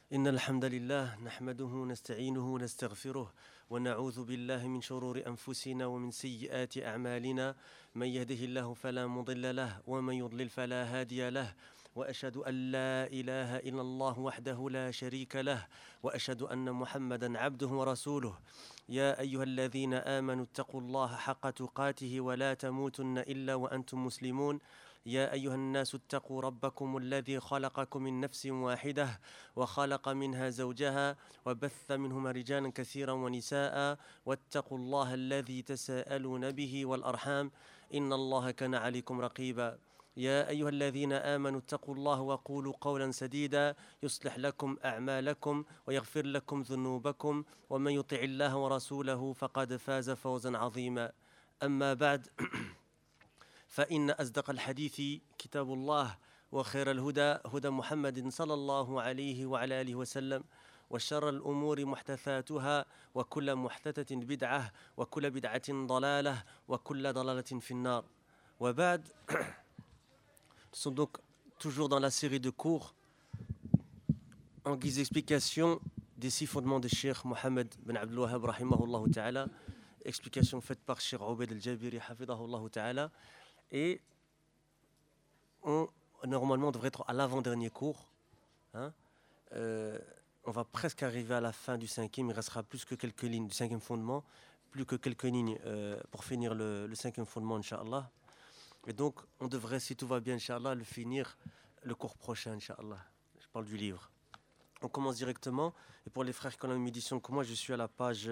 إن الحمد لله نحمده ونستعينه ونستغفره ونعوذ بالله من شرور أنفسنا ومن سيئات أعمالنا من يهده الله فلا مضل له ومن يضلل فلا هادي له وأشهد أن لا إله إلا الله وحده لا شريك له وأشهد أن محمدا عبده ورسوله يا أيها الذين آمنوا اتقوا الله حق تقاته ولا تموتن إلا وأنتم مسلمون يا أيها الناس اتقوا ربكم الذي خلقكم من نفس واحدة وخلق منها زوجها وبث منهما رجالا كثيرا ونساء واتقوا الله الذي تساءلون به والأرحام إن الله كان عليكم رقيبا يا أيها الذين آمنوا اتقوا الله وقولوا قولا سديدا يصلح لكم أعمالكم ويغفر لكم ذنوبكم ومن يطع الله ورسوله فقد فاز فوزا عظيما أما بعد فإن أصدق الحديث كتاب الله وخير الهدى هدى محمد صلى الله عليه وعلى آله وسلم وشر الأمور محدثاتها وكل محدثة بدعة وكل بدعة ضلالة وكل ضلالة في النار وبعد. Nous sommes donc toujours dans la série de cours en guise d'explication des 6 fondements de Cheikh Mohammed ben Abdul Wahhab rahimahullah ta'ala, explication faite par Cheikh Obaid al-Jabiri hafidahullah ta'ala. Et normalement, on devrait être à l'avant-dernier cours. On va presque arriver à la fin du 5e. Il restera plus que quelques lignes du 5e fondement, plus que quelques lignes pour finir le 5e fondement, Inch'Allah. Et donc, on devrait, si tout va bien, Inch'Allah, le finir le cours prochain, Inch'Allah. Je parle du livre. On commence directement. Et pour les frères qui ont la même édition que moi, je suis à la page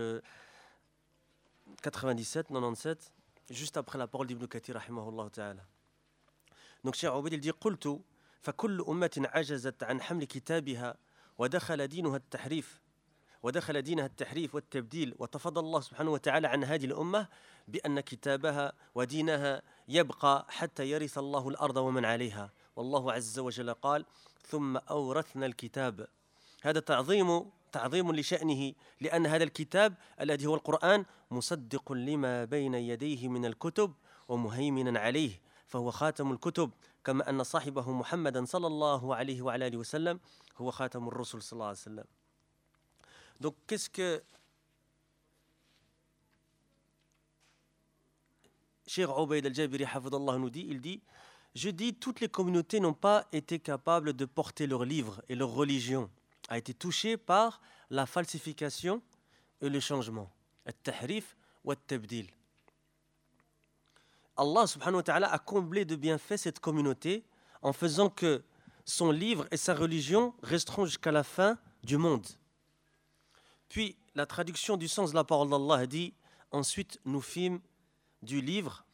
97, juste après la parole d'Ibn Kathir rahimahullah ta'ala. Donc Cheikh Obaid il dit قلت فكل أمة عجزت عن حمل كتابها ودخل دينها التحريف والتبديل وتفضل الله سبحانه وتعالى عن هذه الأمة بأن كتابها ودينها يبقى حتى يرث الله الأرض ومن عليها والله عز وجل قال ثم أورثنا الكتاب. هذا تعظيم لشأنه لأن هذا الكتاب الذي هو القرآن مصدق لما بين يديه من الكتب ومهيمنا عليه فهو خاتم الكتب كما أن صاحبه محمدا صلى الله عليه وعلى آله وسلم هو خاتم الرسل صلى الله عليه وسلم. Donc qu'est-ce que Cheikh Obaid al-Jabiri hafidallah nous dit? Il dit: je dis, toutes les communautés n'ont pas été capables de porter leurs livres et leur religion a été touchée par la falsification et le changement. Al-tahrif wa al-tabdil. Allah subhanahu wa ta'ala a comblé de bienfaits cette communauté en faisant que son livre et sa religion resteront jusqu'à la fin du monde. Puis la traduction du sens de la parole d'Allah dit: ensuite nous fîmes du livre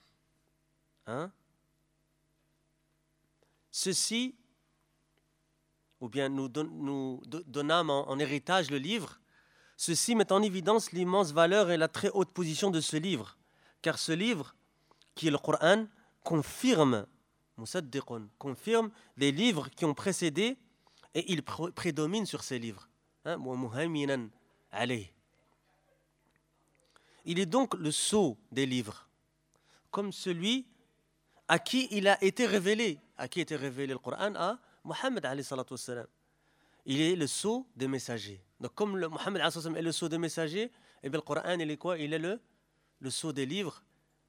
ceci, ou bien nous donnâmes en héritage le livre. Ceci met en évidence l'immense valeur et la très haute position de ce livre, car ce livre, qui est le Coran, confirme les livres qui ont précédé et il prédomine sur ces livres. Il est donc le sceau des livres, comme celui à qui il a été révélé. À qui était révélé le Coran? À Mohammed alayhi salatu wassalam. Il est le sceau des messagers. Donc comme Mohammed alayhi salatu wassalam est le sceau des messagers, et bien le Coran il est quoi? Il est le sceau des livres.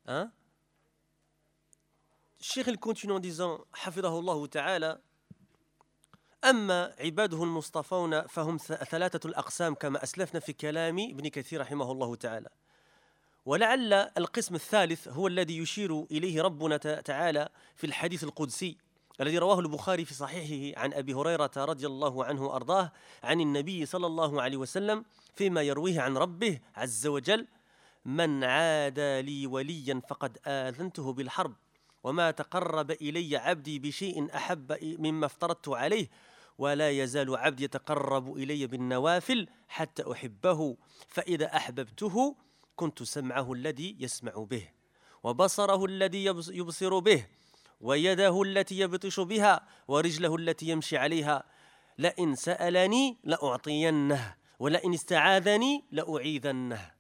Cheikh il continue en disant hafidahullah ta'ala: أما عباده المصطفون فهم 3 الأقسام كما أسلفنا في كلام ابن كثير رحمه الله تعالى. ولعل القسم الثالث هو الذي يشير إليه ربنا تعالى في الحديث القدسي الذي رواه البخاري في صحيحه عن أبي هريرة رضي الله عنه وأرضاه عن النبي صلى الله عليه وسلم فيما يرويه عن ربه عز وجل: من عادى لي وليا فقد آذنته بالحرب وما تقرب إلي عبدي بشيء أحب مما افترضت عليه ولا يزال عبدي يتقرب إلي بالنوافل حتى أحبه فإذا أحببته كنت سمعه الذي يسمع به وبصره الذي يبصر به ويده التي يبطش بها ورجله التي يمشي عليها لئن سألني لأعطينه ولئن استعاذني لأعيذنه.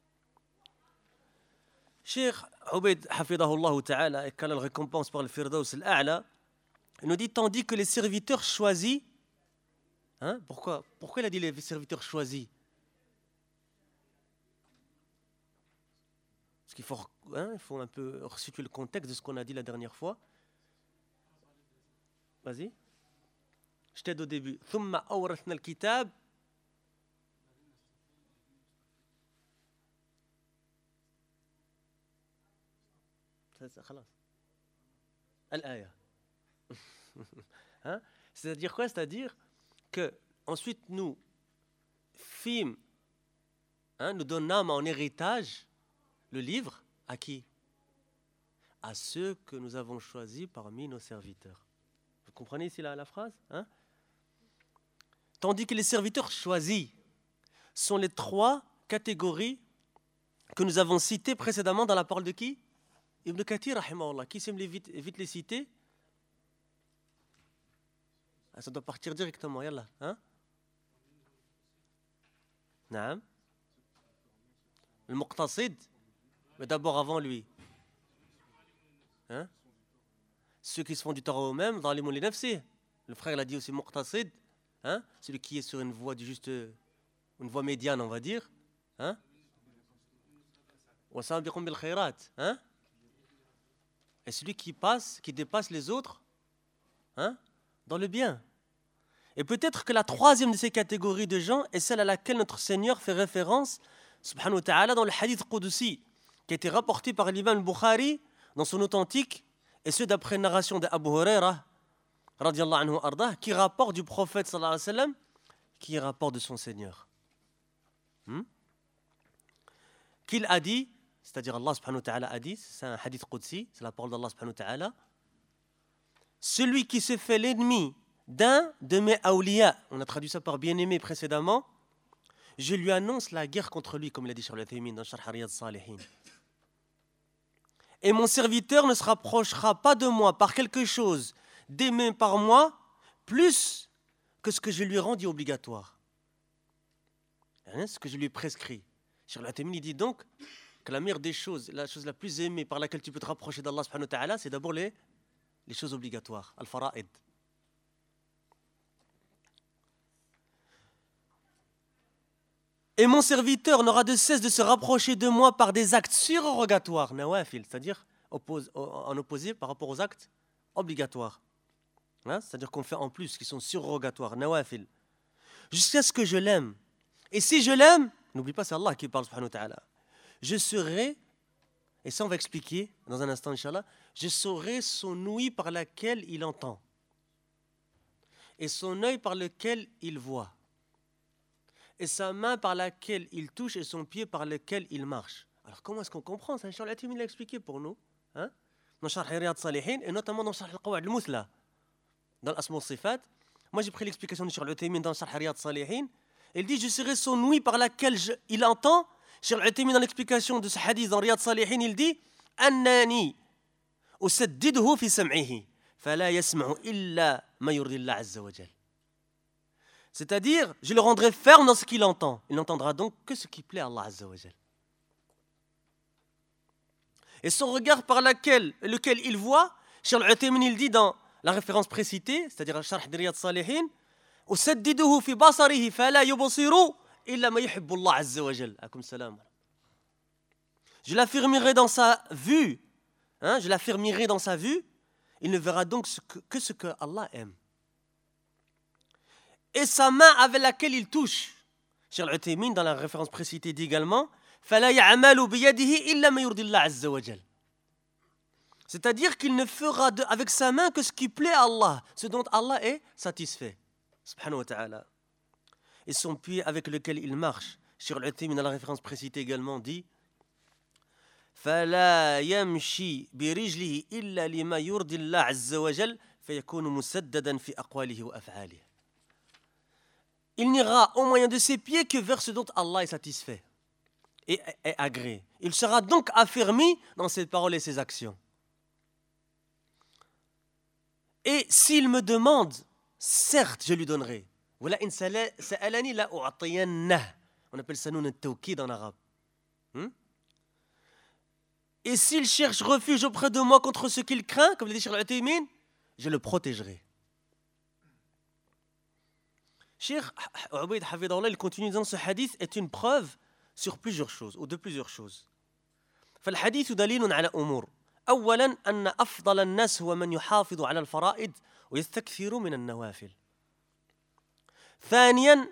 Cheikh Obaid hafidahullah ta'ala, et qu'Allah le récompense par le Firdaus al-A'la, il nous dit: tandis que les serviteurs choisis Hein? Pourquoi il a dit les serviteurs choisis? Parce qu'il faut, il faut un peu resituer le contexte de ce qu'on a dit la dernière fois. Vas-y. Je t'aide au début. ثم أورثنا الكتاب. خلاص. الآية. Hein? C'est-à-dire quoi? C'est-à-dire que ensuite nous fîmes, nous donnâmes en héritage le livre à qui? À ceux que nous avons choisis parmi nos serviteurs. Vous comprenez ici la phrase? Tandis que les serviteurs choisis sont les trois catégories que nous avons citées précédemment dans la parole de qui? Ibn Kathir, rahimahullah. Qui sait vite les citer? Ça doit partir directement, yallah. Naam. Le Muqtasid. Mais d'abord avant lui. Ceux qui se font du tort eux-mêmes, dans les mots les nafsi. Le frère l'a dit aussi Muqtasid. Celui qui est sur une voie une voie médiane, on va dire. Wasabiqun bil khairat. Et celui qui dépasse les autres dans le bien. Et peut-être que la troisième de ces catégories de gens est celle à laquelle notre Seigneur fait référence, subhanahu wa ta'ala, dans le hadith Qudsi, qui a été rapporté par l'imam Bukhari dans son authentique, et ce d'après une narration d'Abu Huraira, radiyallahu anhu ardah, qui rapporte du prophète sallallahu alayhi wa sallam, qui rapporte de son Seigneur. Qu'il a dit, c'est-à-dire Allah subhanahu wa ta'ala a dit, c'est un hadith Qudsi, c'est la parole d'Allah subhanahu wa ta'ala, celui qui se fait l'ennemi d'un de mes awliya, on a traduit ça par bien-aimé précédemment, je lui annonce la guerre contre lui, comme l'a dit Cheikh Al-Uthaymin dans Sharh Riyad Salihin. Et mon serviteur ne se rapprochera pas de moi par quelque chose d'aimé par moi, plus que ce que je lui ai rendu obligatoire. Ce que je lui ai prescrit. Cheikh Al-Uthaymin, il dit donc que la meilleure des choses, la chose la plus aimée par laquelle tu peux te rapprocher d'Allah subhanahu wa ta'ala, c'est d'abord les choses obligatoires, al-fara'id. Et mon serviteur n'aura de cesse de se rapprocher de moi par des actes surrogatoires, nawafil, c'est-à-dire en opposé par rapport aux actes obligatoires. C'est-à-dire qu'on fait en plus, qui sont surrogatoires, nawafil, jusqu'à ce que je l'aime. Et si je l'aime, n'oublie pas, c'est Allah qui parle, subhanahu wa ta'ala, je serai, et ça on va expliquer dans un instant, Inch'Allah, je serai son ouïe par laquelle il entend, et son œil par lequel il voit, et sa main par laquelle il touche, et son pied par lequel il marche. Alors comment est-ce qu'on comprend ça? Inch'Allah, il l'a expliqué pour nous, dans Sharh Riyad Salihin, et notamment dans Sharh Al-Qawa'id Al-Muthla, dans l'Asma al-Sifat. Moi j'ai pris l'explication de Cheikh Al-Uthaymin dans Sharh Riyad Salihin. Il dit, je serai son ouïe par laquelle il entend. Cheikh Al-Uthaymin, dans l'explication de ce hadith dans Riyad Salihin, il dit, annani usaddiduhu fi sam'ihi fala yasma'u illa ma yurdi Allah azza wa jal. C'est-à-dire, je le rendrai ferme dans ce qu'il entend. Il n'entendra donc que ce qui plaît à Allah azza wa jal. Et son regard par lequel il voit, Cheikh Al-Uthaymin, il dit dans la référence précitée, c'est-à-dire Sharh Riyad Salihin, أسدده في بصره فلا يبصر إلا ما يحب الله عز وجل. Akum salam. Je l'affermirai dans sa vue. Je l'affermirai dans sa vue. Il ne verra donc que ce que Allah aime. Et sa main avec laquelle il touche. Cheikh Al-Uthaymin, dans la référence précitée, dit également فلا يعمل بيده إلا ما يرضي الله عز وجل. C'est-à-dire qu'il ne fera avec sa main que ce qui plaît à Allah, ce dont Allah est satisfait. Subhanahu wa ta'ala. Et son pied avec lequel il marche. Cheikh Al-Uthaymin, dans la référence précitée également, dit فلا يمشي برجله إلا لما يرضي الله عز وجل فيكون مسددا في أقواله وأفعاله. Il n'ira au moyen de ses pieds que vers ce dont Allah est satisfait et agréé. Il sera donc affermi dans ses paroles et ses actions. Et s'il me demande, certes, je lui donnerai. On appelle ça noun al-tawkid en arabe. Et s'il cherche refuge auprès de moi contre ce qu'il craint, comme le dit Cheikh Al-Uthaymin, je le protégerai. Cheikh Ubayd Hafidahullah, il continue disant ce hadith est une preuve sur plusieurs choses, ou de plusieurs choses. فالحديث دليل على أمور. أولاً أن أفضل الناس هو من يحافظ على الفرائض ويستكثر من النوافل. ثانياً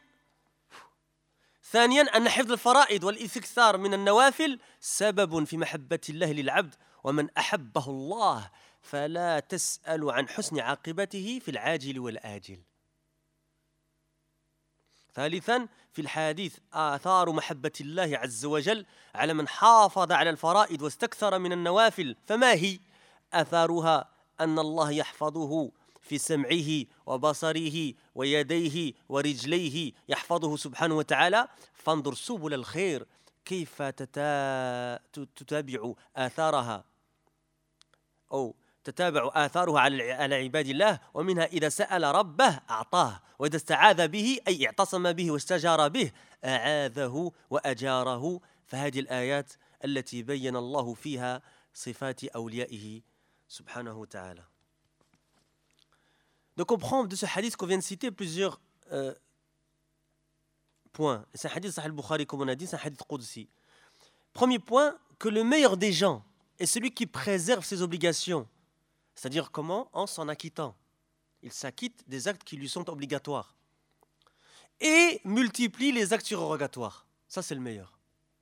أن حفظ الفرائض والاستكثار من النوافل سبب في محبة الله للعبد ومن أحبه الله فلا تسأل عن حسن عاقبته في العاجل والآجل. ثالثاً في الحديث آثار محبة الله عز وجل على من حافظ على الفرائض واستكثر من النوافل. فما هي آثارها؟ أن الله يحفظه في سمعه وبصره ويديه ورجليه، يحفظه سبحانه وتعالى. فانظر سبل الخير كيف تتابع آثارها أو تتابع آثارها على عباد الله. ومنها إذا سأل ربه أعطاه، وإذا استعاذ به أي اعتصم به واستجار به أعاذه وأجاره. فهذه الآيات التي بين الله فيها صفات أوليائه سبحانه وتعالى. Donc on prend de ce hadith qu'on vient de citer plusieurs points. C'est un hadith Sahih al-Bukhari, comme on a dit, c'est un hadith Qudsi. Premier point, que le meilleur des gens est celui qui préserve ses obligations. C'est-à-dire comment? En s'en acquittant. Il s'acquitte des actes qui lui sont obligatoires. Et multiplie les actes surrogatoires. Ça, c'est le meilleur.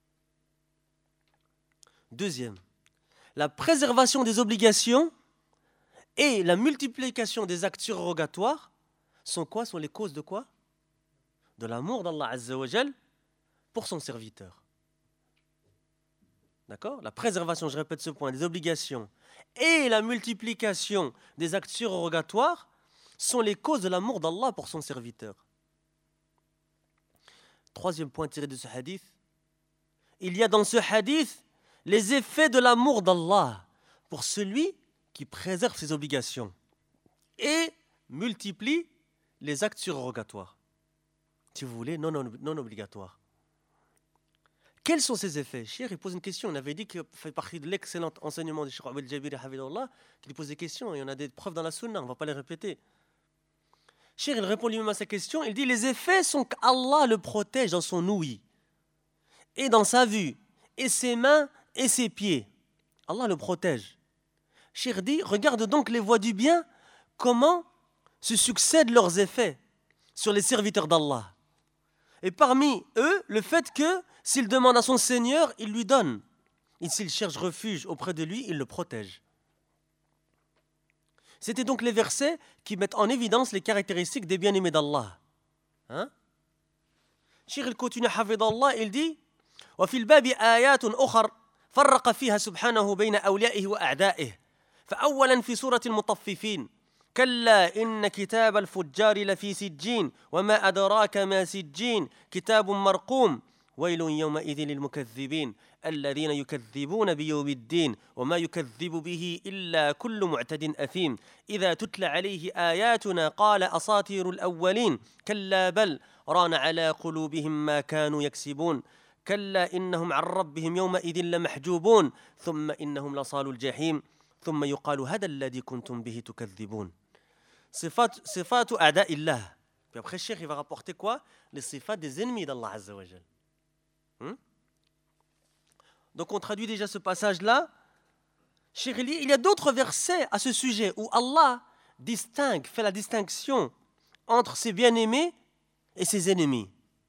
Deuxième, la préservation des obligations et la multiplication des actes surrogatoires sont quoi? Sont les causes de quoi? De l'amour d'Allah Azza wa Jal pour son serviteur. D'accord? La préservation, je répète ce point, des obligations et la multiplication des actes surrogatoires sont les causes de l'amour d'Allah pour son serviteur. Troisième point tiré de ce hadith, il y a dans ce hadith les effets de l'amour d'Allah pour celui qui préserve ses obligations et multiplie les actes surrogatoires, si vous voulez, non obligatoires. Quels sont ces effets? Cheikh, il pose une question. On avait dit qu'il fait partie de l'excellent enseignement de Cheikh Abdel Jabiri Hafidahullah, qu'il pose des questions, et on a des preuves dans la sunna, on ne va pas les répéter. Cheikh, il répond lui-même à sa question, il dit les effets sont qu'Allah le protège dans son ouïe, et dans sa vue, et ses mains, et ses pieds. Allah le protège. Cheikh dit, regarde donc les voies du bien, comment se succèdent leurs effets sur les serviteurs d'Allah. Et parmi eux, le fait que s'il demande à son Seigneur, il lui donne. Et s'il cherche refuge auprès de lui, il le protège. C'était donc les versets qui mettent en évidence les caractéristiques des bien-aimés d'Allah. Cheikh il continue, Hafidahullah, il dit وفي الباب آيات أخر فرق فيها سبحانه بين أوليائه وأعدائه. فأولا في سورة المطففين كلا إن كتاب الفجار لفي سجين وما أدراك ما سجين كتاب مرقوم ويل يومئذ للمكذبين الذين يكذبون بيوم الدين وما يكذب به إلا كل معتد أثيم إذا تتلى عليه آياتنا قال أساطير الأولين كلا بل ران على قلوبهم ما كانوا يكسبون كلا إنهم عن ربهم يومئذ لمحجوبون ثم إنهم لصالوا الجحيم ثم يقال هذا الذي كنتم به تكذبون. صفات أعداء الله. Puis après, Cheikh, il va rapporter quoi? Les sifat des ennemis d'Allah Azza wa Jal. Donc on traduit déjà ce passage-là. Cheikh, il y a d'autres versets à ce sujet où Allah fait la distinction entre ses bien-aimés et ses ennemis.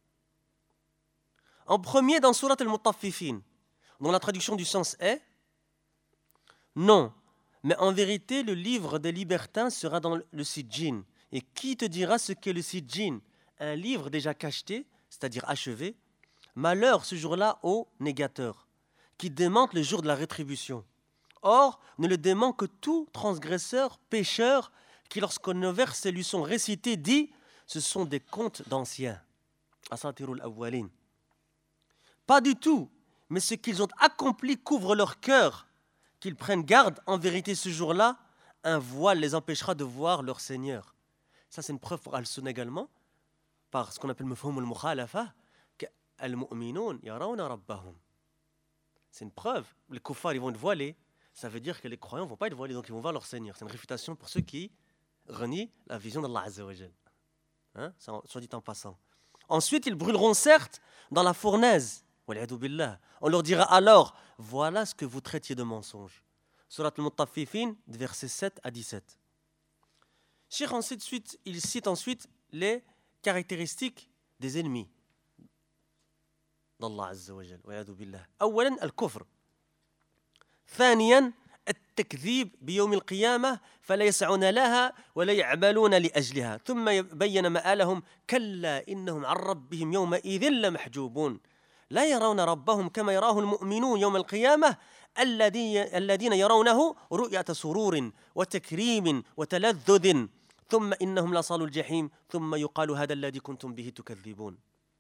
En premier, dans Surat al-Mutaffifin, dont la traduction du sens est non, mais en vérité, le livre des libertins sera dans le Sijjin. Et qui te dira ce qu'est le Sijjin? Un livre déjà cacheté, c'est-à-dire achevé. Malheur ce jour-là au négateur, qui démente le jour de la rétribution. Or, ne le dément que tout transgresseur, pécheur, qui lorsqu'on nos versets lui sont récités, dit ce sont des contes d'anciens. Asatirul awwalin. Pas du tout, mais ce qu'ils ont accompli couvre leur cœur. Qu'ils prennent garde, en vérité ce jour-là, un voile les empêchera de voir leur Seigneur. Ça c'est une preuve pour Al-Sunna également, par ce qu'on appelle mufhum al-mukhalafa, qu'al-mu'minun yarawna rabbahum. C'est une preuve, les kuffars ils vont être voilés, ça veut dire que les croyants ne vont pas être voilés, donc ils vont voir leur Seigneur. C'est une réfutation pour ceux qui renient la vision d'Allah Azza wa Jal. Hein, soit dit en passant. Ensuite, ils brûleront certes dans la fournaise. On leur dira alors, voilà ce que vous traitiez de mensonge. Surat al-Mutaffifin, versets 7 à 17. Cheikh ensuite, il cite ensuite les caractéristiques des ennemis d'Allah Azza wa Jal. أولا الكفر. ثانيا التكذيب بيوم القيامة فلا يسعون لها ولا يعملون لأجلها ثم بين مآلهم كلا إنهم عن ربهم يومئذ لمحجوبون لا يرون ربهم كما يراه المؤمنون يوم القيامة الذين يرونه رؤية سرور وتكريم وتلذذ ثم إنهم لصالوا الجحيم ثم يقال هذا الذي كنتم به تكذبون.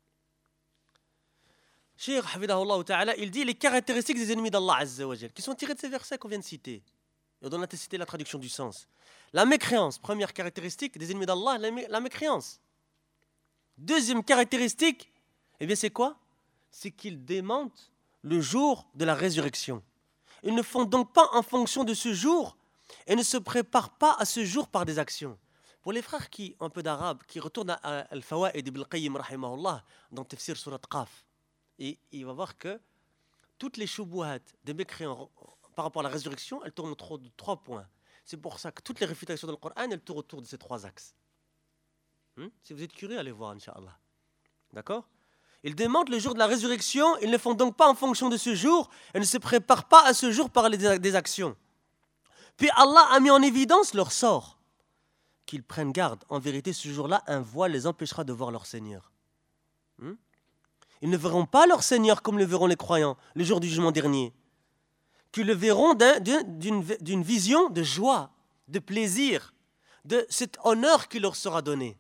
Cheikh Hafidahullah Ta'ala, il dit les caractéristiques des ennemis d'Allah Azza wa Jal, qui sont tirées de ces versets qu'on vient de citer. Et on a cité la traduction du sens. La mécréance, première caractéristique des ennemis d'Allah, la mécréance. Deuxième caractéristique, eh bien c'est quoi? C'est qu'ils démentent le jour de la résurrection. Ils ne font donc pas en fonction de ce jour et ne se préparent pas à ce jour par des actions. Pour les frères qui ont un peu d'arabe, qui retournent à Al-Fawaid ibn al-Qayyim rahimahullah dans Tafsir Surat Qaf, et il va voir que toutes les shubuhat des mécréants par rapport à la résurrection, elles tournent autour de 3 points. C'est pour ça que toutes les réfutations dans le Coran, elles tournent autour de ces 3 axes. Si vous êtes curieux, allez voir, Inch'Allah. D'accord? Ils démentent le jour de la résurrection, ils ne font donc pas en fonction de ce jour, et ne se préparent pas à ce jour par des actions. Puis Allah a mis en évidence leur sort. Qu'ils prennent garde. En vérité, ce jour-là, un voile les empêchera de voir leur Seigneur. Ils ne verront pas leur Seigneur comme le verront les croyants le jour du jugement dernier. Qu'ils le verront d'une vision de joie, de plaisir, de cet honneur qui leur sera donné.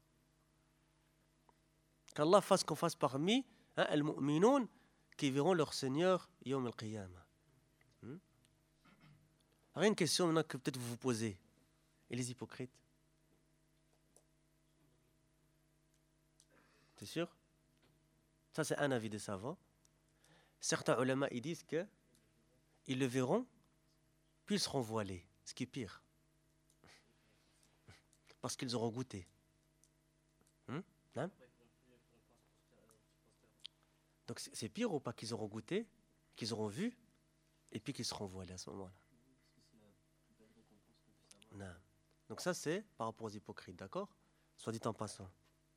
Qu'Allah fasse qu'on fasse parmi al-mu'minoun qui verront leur Seigneur yawm al-qiyamah. Alors, une question maintenant que peut-être vous vous posez. Et les hypocrites? C'est sûr? Ça, c'est un avis des savants. Certains ulama, ils disent qu'ils le verront, puis ils seront voilés, ce qui est pire. Parce qu'ils auront goûté. Donc, c'est pire ou pas qu'ils auront goûté, qu'ils auront vu, et puis qu'ils seront voilés à ce moment-là. Non. Donc ça, c'est par rapport aux hypocrites, d'accord? Soit dit en passant.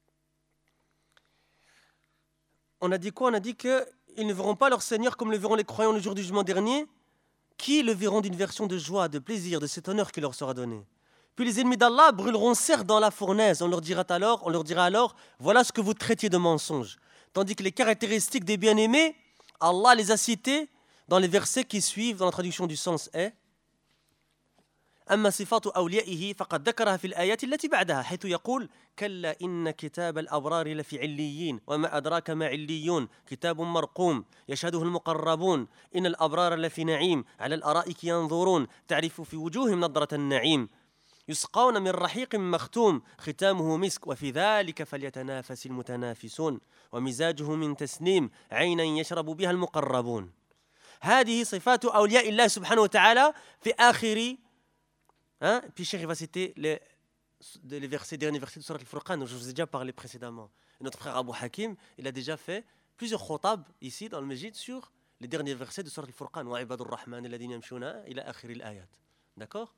On a dit quoi? On a dit qu'ils ne verront pas leur Seigneur comme le verront les croyants le jour du jugement dernier, qui le verront d'une version de joie, de plaisir, de cet honneur qui leur sera donné. Puis les ennemis d'Allah brûleront certes dans la fournaise. On leur dira alors, voilà ce que vous traitiez de mensonge. Tandis que les caractéristiques des bien-aimés, Allah les a citées dans les versets qui suivent, dans la traduction du sens est أما صفات أوليائه فقد ذكرها في الآيات التي بعدها حيث يقول كلا إن كتاب الأبرار لفي عليين وما أدراك ما عليون كتاب مرقوم يشهده المقربون إن الأبرار لفي نعيم على الأرائك ينظرون تعرف في وجوههم نضرة النعيم يسقون من رحيق مختوم ختامه مسك وفي ذلك فليتنافس المتنافسون ومزاجه من تسنيم عينا يشرب بها المقربون. هذه صفات أولياء الله سبحانه وتعالى في آخر. Puis Cheikh va citer les derniers versets de Surat Al-Furqan, dont je vous ai déjà parlé précédemment. Et notre frère Abu Hakim, il a déjà fait plusieurs khotab ici dans le Majid sur les derniers versets de Surat Al-Furqan. Wa ibadur rahman alladhina yamshuna ila akhir al-ayat. D'accord?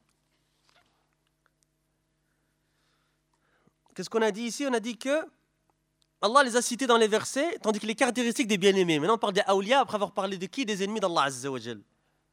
Qu'est-ce qu'on a dit ici? On a dit que Allah les a cités dans les versets, tandis que les caractéristiques des bien-aimés. Maintenant, on parle des awliya après avoir parlé de qui? Des ennemis d'Allah Azza wa Jal.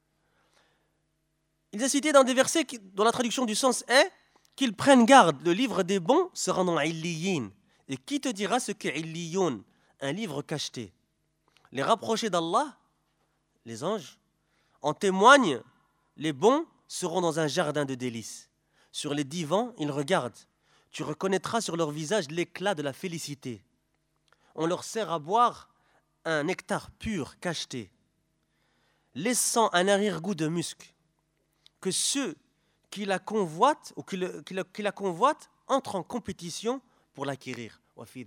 Il est cité dans des versets dont la traduction du sens est qu'ils prennent garde, le livre des bons sera dans Illiyin. Et qui te dira ce qu'est Illiyoun? Un livre cacheté. Les rapprochés d'Allah, les anges, en témoignent, les bons seront dans un jardin de délices. Sur les divans, ils regardent. Tu reconnaîtras sur leur visage l'éclat de la félicité. On leur sert à boire un nectar pur, cacheté, laissant un arrière-goût de musc. Que ceux qui la convoitent ou qui la convoitent entrent en compétition pour l'acquérir.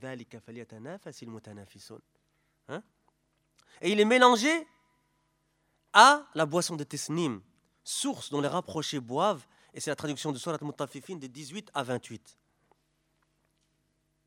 Et il est mélangé à la boisson de Tesnim, source dont les rapprochés boivent, et c'est la traduction de Surat Al-Mutaffifin de 18 à 28.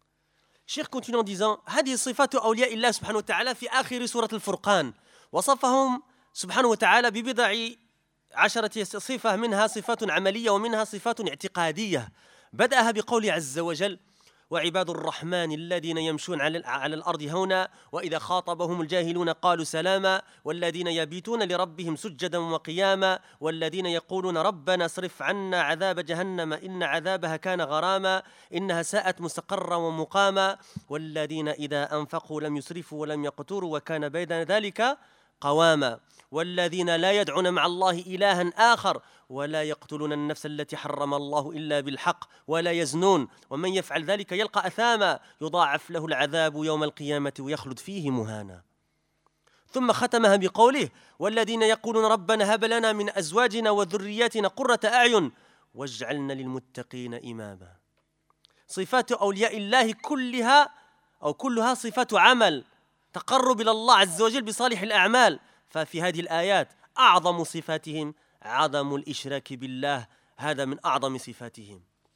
Cheikh continue en disant هذه صفات أولياء الله سبحانه وتعالى في آخر سورة الفرقان وصفهم سبحانه وتعالى ببضع عشرة صفة منها صفات عملية ومنها صفات اعتقادية بدأها بقوله عز وجل وعباد الرحمن الذين يمشون على الأرض هونا وإذا خاطبهم الجاهلون قالوا سلاما والذين يبيتون لربهم سجدا وقياما والذين يقولون ربنا اصرف عنا عذاب جهنم إن عذابها كان غراما إنها ساءت مستقرا ومقاما والذين إذا أنفقوا لم يسرفوا ولم يقتروا وكان بين ذلك قواما والذين لا يدعون مع الله إلها آخر ولا يقتلون النفس التي حرم الله إلا بالحق ولا يزنون ومن يفعل ذلك يلقى أثاما يضاعف له العذاب يوم القيامة ويخلد فيه مهانا ثم ختمها بقوله والذين يقولون ربنا هب لنا من أزواجنا وذرياتنا قرة أعين واجعلنا للمتقين إماما صفات أولياء الله كلها صفات عمل تقرب إلى الله عز وجل بصالح الأعمال ففي هذه الآيات أعظم صفاتهم عدم الإشراك بالله هذا من أعظم صفاتهم.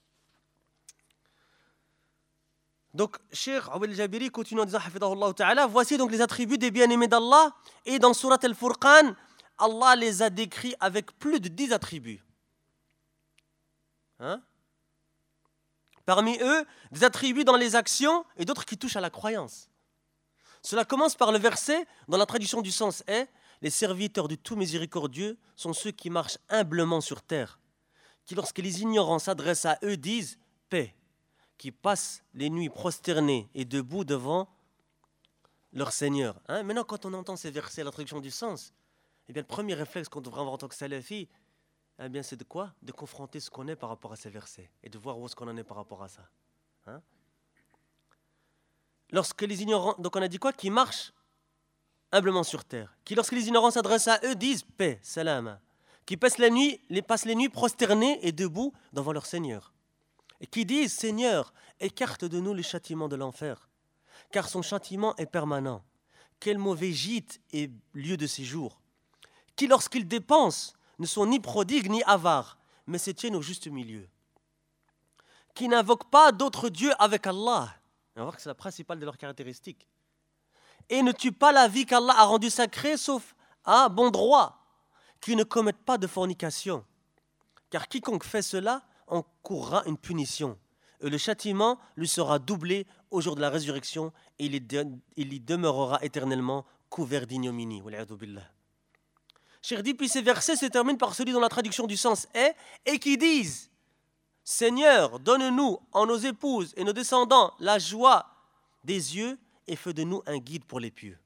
Donc, Cheikh Abdel Jabiri continue en disant Hafidahullah Ta'ala, voici donc les attributs des bien-aimés d'Allah et dans Surat Al-Furqan, Allah les a décrits avec plus de 10 attributs. Hein? Parmi eux, des attributs dans les actions et d'autres qui touchent à la croyance. Cela commence par le verset dont la traduction du sens est « Les serviteurs du tout miséricordieux sont ceux qui marchent humblement sur terre, qui lorsque les ignorants s'adressent à eux disent « paix », qui passent les nuits prosternés et debout devant leur Seigneur. » Maintenant, quand on entend ces versets, la traduction du sens, eh bien, le premier réflexe qu'on devrait avoir en tant que salafi, eh bien, c'est de quoi? De confronter ce qu'on est par rapport à ces versets et de voir où est-ce qu'on en est par rapport à ça. Lorsque les ignorants, donc on a dit quoi? Qui marchent humblement sur terre. Qui, lorsque les ignorants s'adressent à eux, disent paix, salam. Qui passent les nuits prosternés et debout devant leur Seigneur. Et qui disent Seigneur, écarte de nous le châtiment de l'enfer, car son châtiment est permanent. Quel mauvais gîte et lieu de séjour. Qui, lorsqu'ils dépensent, ne sont ni prodigues ni avares, mais se tiennent au juste milieu. Qui n'invoquent pas d'autres dieux avec Allah. On va voir que c'est la principale de leurs caractéristiques. Et ne tuent pas la vie qu'Allah a rendue sacrée, sauf à bon droit, qui ne commettent pas de fornication. Car quiconque fait cela encourra une punition. Et le châtiment lui sera doublé au jour de la résurrection et il y demeurera éternellement couvert d'ignominie. Cheikh dit, puis ces versets se terminent par celui dont la traduction du sens est « et qui disent » Seigneur, donne-nous en nos épouses et nos descendants la joie des yeux et fais de nous un guide pour les pieux.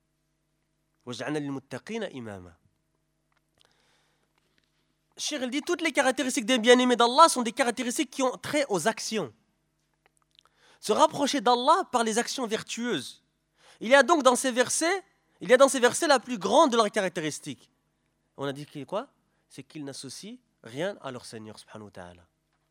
Cheikh dit toutes les caractéristiques des bien-aimés d'Allah sont des caractéristiques qui ont trait aux actions. Se rapprocher d'Allah par les actions vertueuses. Il y a donc dans ces versets la plus grande de leurs caractéristiques. On a dit quoi? C'est qu'ils n'associent rien à leur Seigneur subhanahu wa ta'ala.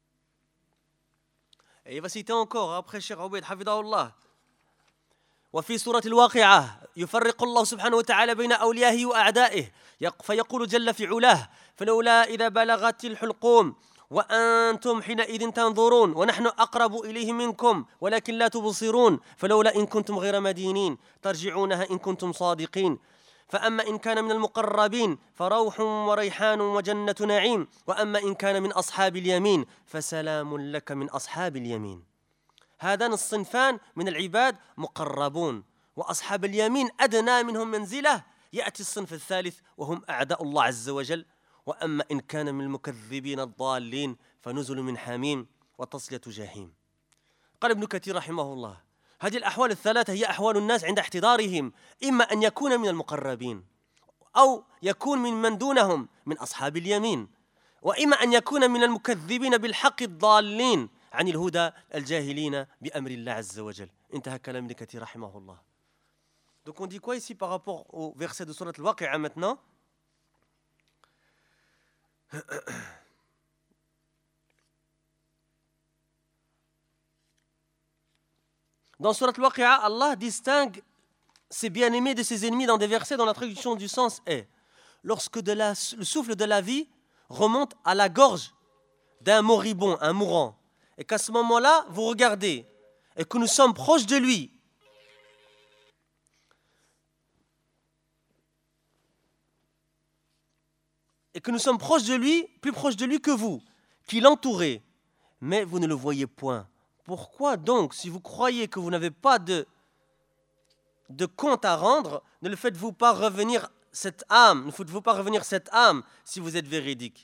Et il va citer encore après Cheikh Ubayd Hafidahullah. وفي سورة الواقعة يفرق الله سبحانه وتعالى بين أوليائه وأعدائه فيقول جل في علاه فلولا إذا بلغت الحلقوم وأنتم حينئذ تنظرون ونحن أقرب إليه منكم ولكن لا تبصرون فلولا إن كنتم غير مدينين ترجعونها إن كنتم صادقين فأما إن كان من المقربين فروح وريحان وجنة نعيم وأما إن كان من أصحاب اليمين فسلام لك من أصحاب اليمين هذان الصنفان من العباد مقربون وأصحاب اليمين أدنى منهم منزلة يأتي الصنف الثالث وهم أعداء الله عز وجل وأما إن كان من المكذبين الضالين فنزل من حميم وتصلية جحيم. قال ابن كثير رحمه الله هذه الأحوال الثلاثة هي أحوال الناس عند احتضارهم إما أن يكون من المقربين أو يكون من دونهم من أصحاب اليمين وإما أن يكون من المكذبين بالحق الضالين عن الهدى الجاهلين بأمر الله عز وجل. انتهى كلام ابن كثير رحمه الله. Donc on dit quoi ici par rapport au verset de Surat Al-Waqi'a maintenant? Dans Surat Al-Waqi'a, Allah distingue ses bien-aimés de ses ennemis dans des versets dont la traduction du sens est lorsque le souffle de la vie remonte à la gorge d'un moribond, un mourant, et qu'à ce moment-là, vous regardez, et que nous sommes proches de lui, plus proches de lui que vous, qui l'entourez, mais vous ne le voyez point. Pourquoi donc, si vous croyez que vous n'avez pas de compte à rendre, ne le faites-vous pas revenir cette âme, si vous êtes véridique?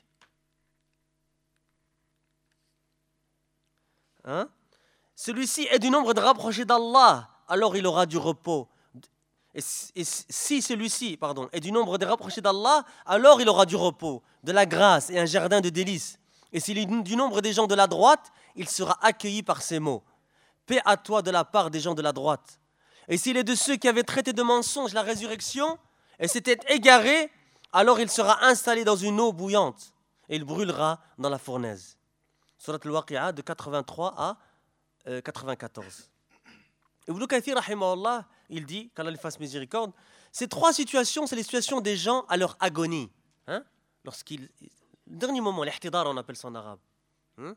Hein? Celui-ci est du nombre de rapprochés d'Allah, alors il aura du repos. Et si celui-ci, est du nombre des rapprochés d'Allah, alors il aura du repos, de la grâce et un jardin de délices. Et s'il est du nombre des gens de la droite, il sera accueilli par ces mots. Paix à toi de la part des gens de la droite. Et s'il est de ceux qui avaient traité de mensonge la résurrection et s'étaient égarés, alors il sera installé dans une eau bouillante et il brûlera dans la fournaise. Surat al-Waqi'a de 83 à 94. Ibn Kathir, rahimahullah, il dit, qu'Allah lui fasse miséricorde, ces trois situations, c'est les situations des gens à leur agonie. Hein? Le dernier moment, l'ihtidar, on appelle ça en arabe. Hein?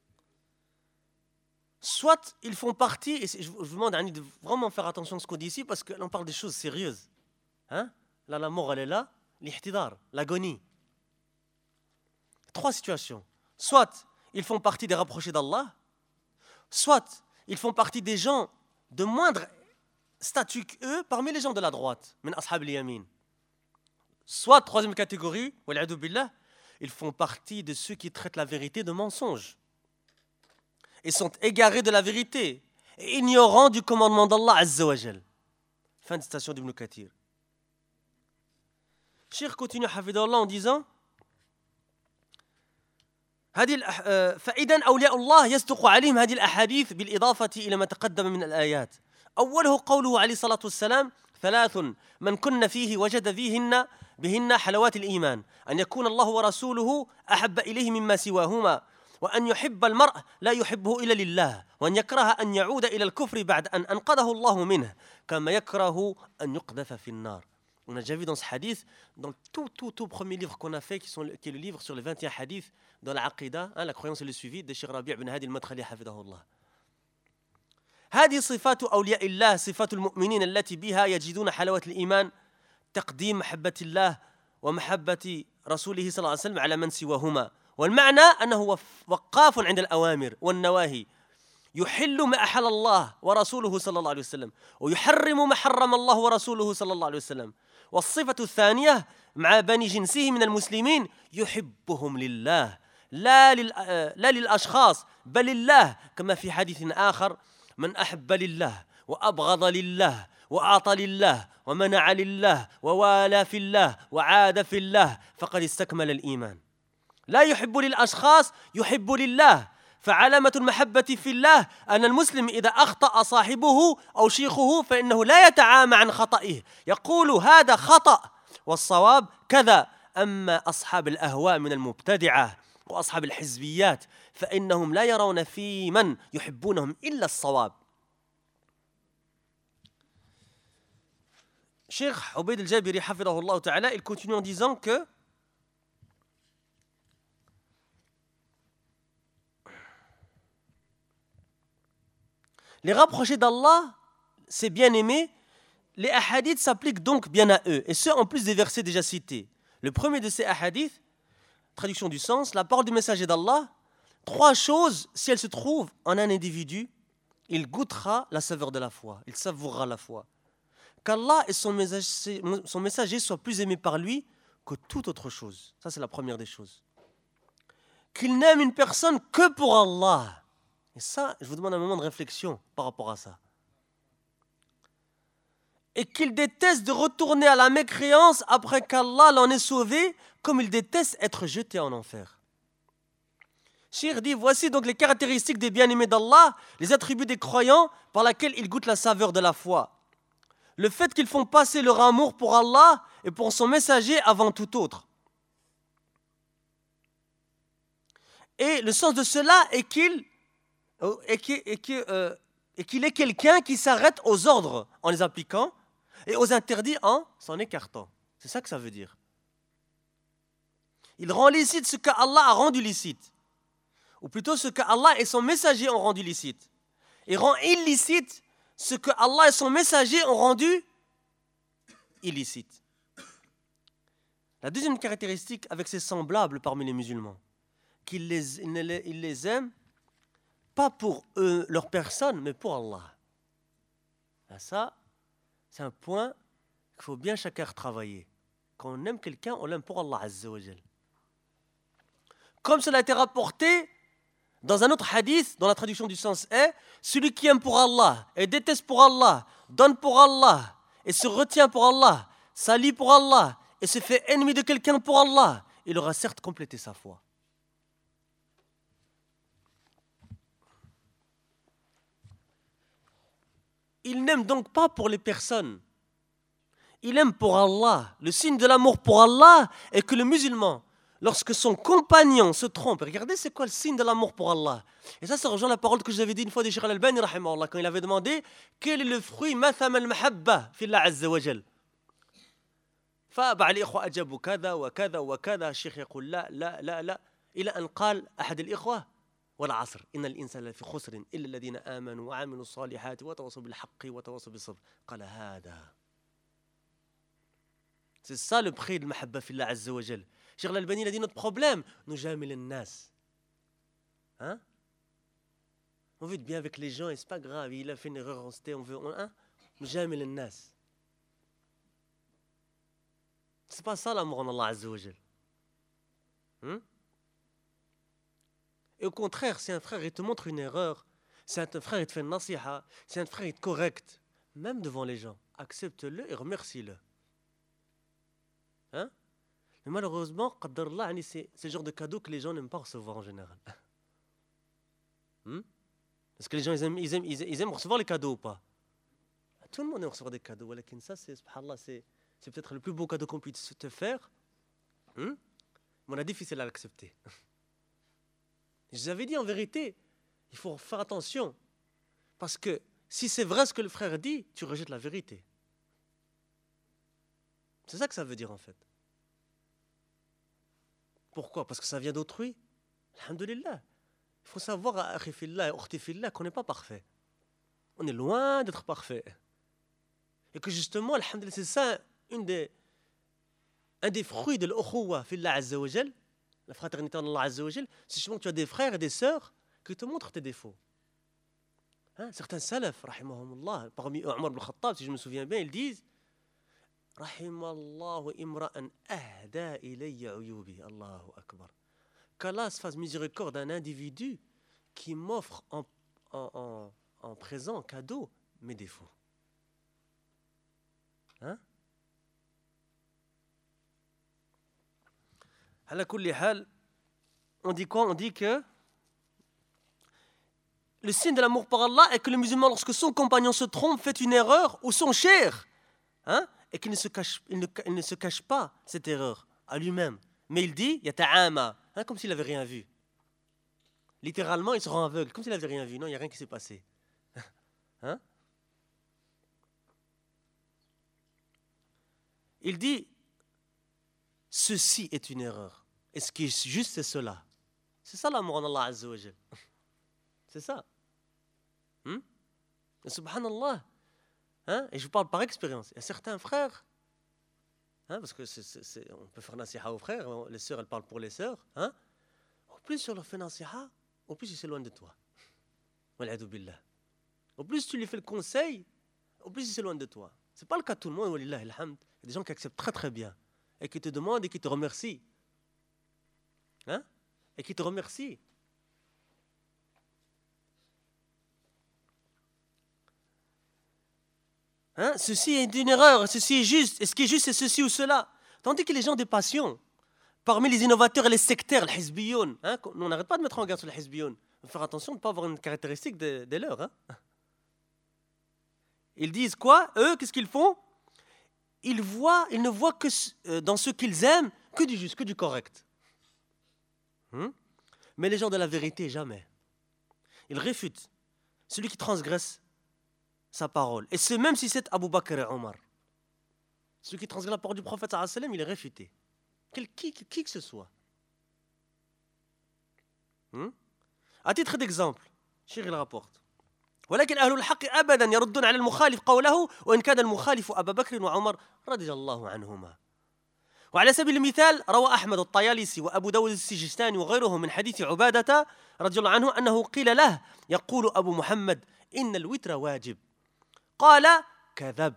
Soit ils font partie, et je vous demande de vraiment faire attention à ce qu'on dit ici, parce que l'on parle des choses sérieuses. Hein? Là, la mort, elle est là, l'ihtidar, l'agonie. Trois situations. Soit ils font partie des rapprochés d'Allah, soit ils font partie des gens de moindre statut qu'eux parmi les gens de la droite, min ashab al-yamin. Soit, troisième catégorie, wal'adu billah, ils font partie de ceux qui traitent la vérité de mensonge et sont égarés de la vérité et ignorants du commandement d'Allah Azza wa Jal. Fin de citation d'Ibn Kathir. Cheikh continue hafidahullah en disant فإذا أولياء الله يصدق عليهم هذه الأحاديث بالإضافة إلى ما تقدم من الآيات. أوله قوله عليه الصلاة والسلام: ثلاث من كن فيه وجد بهن حلوات الإيمان أن يكون الله ورسوله أحب إليه مما سواهما وأن يحب المرء لا يحبه إلا لله وأن يكره أن يعود إلى الكفر بعد أن أنقذه الله منه كما يكره أن يقذف في النار. On a déjà vu dans ce hadith, dans le tout premier livre qu'on a fait, qui est le livre sur les 21 hadiths dans la Aqidah, la croyance et le suivi de Cheikh Rabi' ibn Hadi al-Madkhali hafidahullah. هذه صفات أولياء الله صفات المؤمنين التي بها يجدون حلاوة الإيمان تقديم محبة الله ومحبة رسوله صلى الله عليه وسلم على من سواهما والمعنى أنه وقاف عند الأوامر والنواهي يحل ما أحل الله ورسوله صلى الله عليه وسلم ويحرم ما حرم الله ورسوله صلى الله عليه وسلم. والصفة الثانية مع بني جنسه من المسلمين يحبهم لله لا للأشخاص بل لله كما في حديث آخر: من أحب لله وأبغض لله وأعطى لله ومنع لله ووالى في الله وعاد في الله فقد استكمل الإيمان. لا يحب للأشخاص يحب لله. فعلامة المحبة في الله أن المسلم إذا أخطأ صاحبه أو شيخه فإنه لا يتعامى عن خطئه يقول هذا خطأ والصواب كذا. أما أصحاب الأهواء من المبتدعة وأصحاب الحزبيات فإنهم لا يرون في من يحبونهم إلا الصواب. Cheikh Ubayd al-Jabiri hafidahullah ta'ala, il continue en disant que les rapprochés d'Allah, ses bien-aimés, les hadiths s'appliquent donc bien à eux, et ce en plus des versets déjà cités. Le premier de ces hadiths, traduction du sens, la parole du messager d'Allah, trois choses, si elles se trouvent en un individu, il goûtera la saveur de la foi, il savourera la foi. Qu'Allah et son messager soient plus aimés par lui que toute autre chose. Ça, c'est la première des choses. Qu'il n'aime une personne que pour Allah. Et ça, je vous demande un moment de réflexion par rapport à ça. Et qu'il déteste de retourner à la mécréance après qu'Allah l'en ait sauvé, comme il déteste être jeté en enfer. Cheikh dit, voici donc les caractéristiques des bien-aimés d'Allah, les attributs des croyants par lesquels ils goûtent la saveur de la foi. Le fait qu'ils font passer leur amour pour Allah et pour son messager avant tout autre. Et le sens de cela est qu'il est quelqu'un qui s'arrête aux ordres en les appliquant et aux interdits en s'en écartant. C'est ça que ça veut dire. Il rend licite ce qu'Allah a rendu licite, ou plutôt ce qu'Allah et son messager ont rendu licite. et rend illicite ce que Allah et son messager ont rendu illicite. La deuxième caractéristique avec ses semblables parmi les musulmans, qu'ils les aiment pas pour eux, leur personne, mais pour Allah. Et ça, c'est un point qu'il faut bien chacun retravailler. Quand on aime quelqu'un, on l'aime pour Allah Azza wa Jal. Comme cela a été rapporté dans un autre hadith, dont la traduction du sens est « Celui qui aime pour Allah et déteste pour Allah, donne pour Allah et se retient pour Allah, s'allie pour Allah et se fait ennemi de quelqu'un pour Allah, il aura certes complété sa foi. » Il n'aime donc pas pour les personnes. Il aime pour Allah. Le signe de l'amour pour Allah est que le musulman, lorsque son compagnon se trompe, regardez c'est quoi le signe de l'amour pour Allah. Et ça rejoint la parole que je vous avais dit une fois de Cheikh Al-Albani rahimahullah, quand il avait demandé quel est le fruit matham al-mahabba fi Allah azza wa jal. فبعض الإخوة أجابوا كذا وكذا وكذا. الشيخ يقول لا لا لا لا إلى أن قال أحد الإخوة والعصر إن الإنسان لفي خسر إلا الذين آمنوا وعملوا الصالحات وتواصوا بالحق وتواصوا بالصبر. قال هذا. C'est ça le prix de mahabba fi Allah azza wa jal. Cheikh Al-Albani il a dit notre problème, nous jamil al-nas. Hein? On veut être bien avec les gens et c'est pas grave, il a fait une erreur, on veut nous jamil al-nas. C'est pas ça l'amour en Allah azza wa jal. Et au contraire, si un frère il te montre une erreur, si un frère il te fait une nasiha, si un frère il est correct, même devant les gens, accepte-le et remercie-le. Hein? Mais malheureusement, qaddarallah, c'est le genre de cadeau que les gens n'aiment pas recevoir en général. Parce que les gens ils aiment recevoir les cadeaux ou pas? Tout le monde aime recevoir des cadeaux, mais ça c'est subhanallah, c'est peut-être le plus beau cadeau qu'on puisse te faire. Mais on a difficile à l'accepter. Je vous avais dit en vérité, il faut faire attention. Parce que si c'est vrai ce que le frère dit, tu rejettes la vérité. C'est ça que ça veut dire en fait. Pourquoi? Parce que ça vient d'autrui. Alhamdulillah. Il faut savoir, akhi fillah et ukhti fillah, qu'on n'est pas parfait. On est loin d'être parfait. Et que justement, alhamdulillah, c'est ça un des fruits de l'ukhuwa fillah azza wa jal, la fraternité en Allah azza wa jal, c'est justement que tu as des frères et des sœurs qui te montrent tes défauts. Hein? Certains salaf, rahimahumullah, parmi eux Omar ibn Khattab, si je me souviens bien, ils disent rahimallahu imra'an ahda ilayya uyubi, Allahu akbar. Qu'Allah se fasse miséricorde d'un individu qui m'offre en présent, en cadeau, mes défauts. Hein? Ala kulli hal, on dit quoi? On dit que le signe de l'amour pour Allah est que le musulman, lorsque son compagnon se trompe, fait une erreur ou son cher, hein, et qu'il ne se cache pas cette erreur à lui-même. Mais il dit, yata'ama, hein, comme s'il n'avait rien vu. Littéralement, il se rend aveugle, comme s'il n'avait rien vu. Non, il n'y a rien qui s'est passé. Hein? Il dit, ceci est une erreur. Et ce qui est juste, c'est cela. C'est ça l'amour en Allah Azza wa Jal. C'est ça. Et subhanallah. Hein? Et je vous parle par expérience. Il y a certains frères, hein, parce que on peut faire nasiha aux frères, les sœurs, elles parlent pour les sœurs. Hein? Au plus on leur fait nasiha, au plus ils s'éloignent de toi. Wal'adu billah. Au plus tu lui fais le conseil, au plus ils s'éloignent de toi. Ce n'est pas le cas de tout le monde, walillah alhamd. Il y a des gens qui acceptent très très bien et qui te demandent et qui te remercient. Hein? Et qui te remercient. Hein? Ceci est une erreur, ceci est juste, et ce qui est juste c'est ceci ou cela. Tandis que les gens des passions, parmi les innovateurs et les sectaires, les hizbiyoun, hein? On n'arrête pas de mettre en garde sur les hizbiyoun. Il faut faire attention de ne pas avoir une caractéristique des leurs. Hein? Ils disent quoi? Eux, qu'est-ce qu'ils font? Ils ne voient que dans ce qu'ils aiment que du juste, que du correct. Mais les gens de la vérité, jamais. Ils réfutent celui qui transgresse sa parole. Et c'est même si c'est Abu Bakr et Omar. Celui qui transgresse la parole du prophète, il est réfuté. Qui que ce soit. À titre d'exemple, Cheikh il rapporte ولكن أهل الحق أبدا يردون على المخالف قوله وإن كان المخالف أبا بكر وعمر رضي الله عنهما. وعلى سبيل المثال روى أحمد الطيالسي وأبو داود السجستاني وغيرهم من حديث عبادة رضي الله عنه أنه قيل له يقول أبو محمد إن الوتر واجب، قال كذب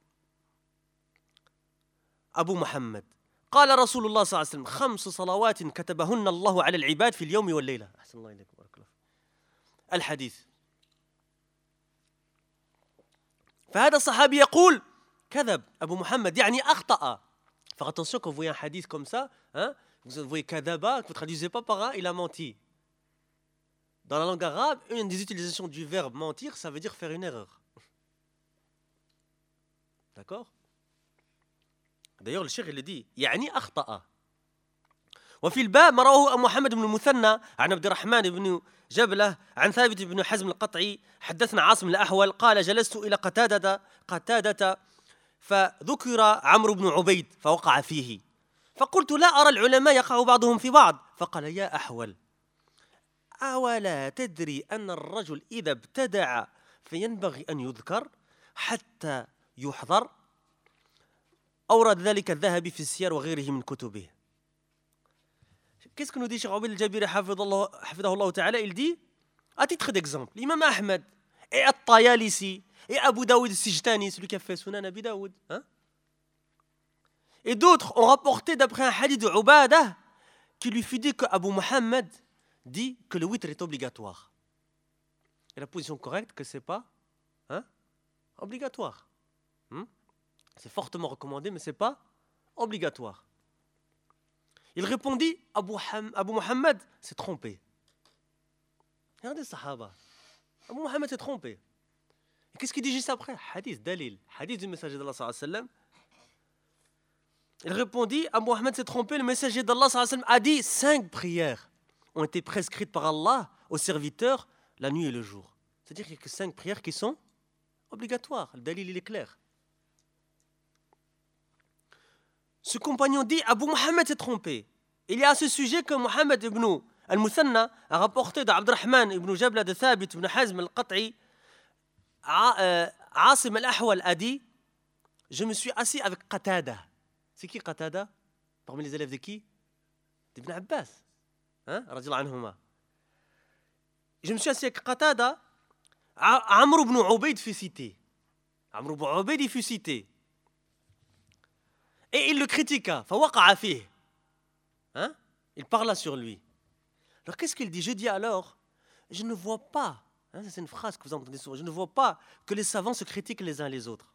أبو محمد، قال رسول الله صلى الله عليه وسلم 5 صلوات كتبهن الله على العباد في اليوم والليلة. أحسن الله إليكم بارك الله. الحديث. فهذا الصحابي يقول كذب أبو محمد يعني أخطأ. Faire attention quand vous voyez un hadith comme ça, hein, vous voyez kadaba, que vous ne traduisez pas par un, il a menti. Dans la langue arabe, une des utilisations du verbe mentir, ça veut dire faire une erreur. D'accord? D'ailleurs, le cheikh il dit يعني أخطأ. وفي الباب ما رواه محمد بن المثنى عن عبد الرحمن بن جبلة عن ثابت بن حزم القطعي حدثنا عاصم الأحول قال جلست إلى قتادة فذكر عمرو بن عبيد فوقع فيه فقلت لا أرى العلماء يقع بعضهم في بعض فقال يا أحول أولا تدري أن الرجل إذا ابتدع فينبغي أن يذكر حتى يحضر. أورد ذلك الذهبي في السير وغيره من كتبه. Qu'est-ce que nous dit Cheikh Obaid al-Jabiri hafidahullah ta'ala? Il dit, à titre d'exemple, l'imam Ahmed et At-Tayalisi et Abu Daoud al-Sijtani, celui qui a fait Sunan Abi Daoud, hein? Et d'autres ont rapporté d'après un hadith de Ubadah qui lui fut dit que Abu Muhammad dit que le witr est obligatoire. Et la position correcte que c'est pas obligatoire. C'est fortement recommandé, mais c'est pas obligatoire. Il répondit, Abu Muhammad s'est trompé. Regardez Sahaba. Abu Muhammad s'est trompé. Et qu'est-ce qu'il dit juste après? Hadith, dalil, hadith du messager d'Allah sallallahu alayhi wa sallam. Il répondit, Abu Muhammad s'est trompé, le messager d'Allah sallallahu alayhi wa sallam a dit 5 prières ont été prescrites par Allah aux serviteurs la nuit et le jour. C'est-à-dire qu'il y a que 5 prières qui sont obligatoires. Le dalil, il est clair. Ce compagnon dit, Abu Muhammad s'est trompé. Il y a à ce sujet que Muhammad ibn al-Muthanna a rapporté d'Abdurrahman ibn Jabla de Thabit ibn Hazm al-Qat'i, Asim al-Ahwal a dit, je me suis assis avec Qatada. C'est qui Qatada? Parmi les élèves de qui? D'Ibn Abbas. Hein? Radiyallahu anhuma. Je me suis assis avec Qatada. Amr ibn Ubayd fut cité. Amr ibn Ubayd fut cité. Et il le critiqua. فوقع فيه. Hein? Il parla sur lui. Alors qu'est-ce qu'il dit? Je dis alors, je ne vois pas, hein, c'est une phrase que vous entendez souvent, je ne vois pas que les savants se critiquent les uns les autres.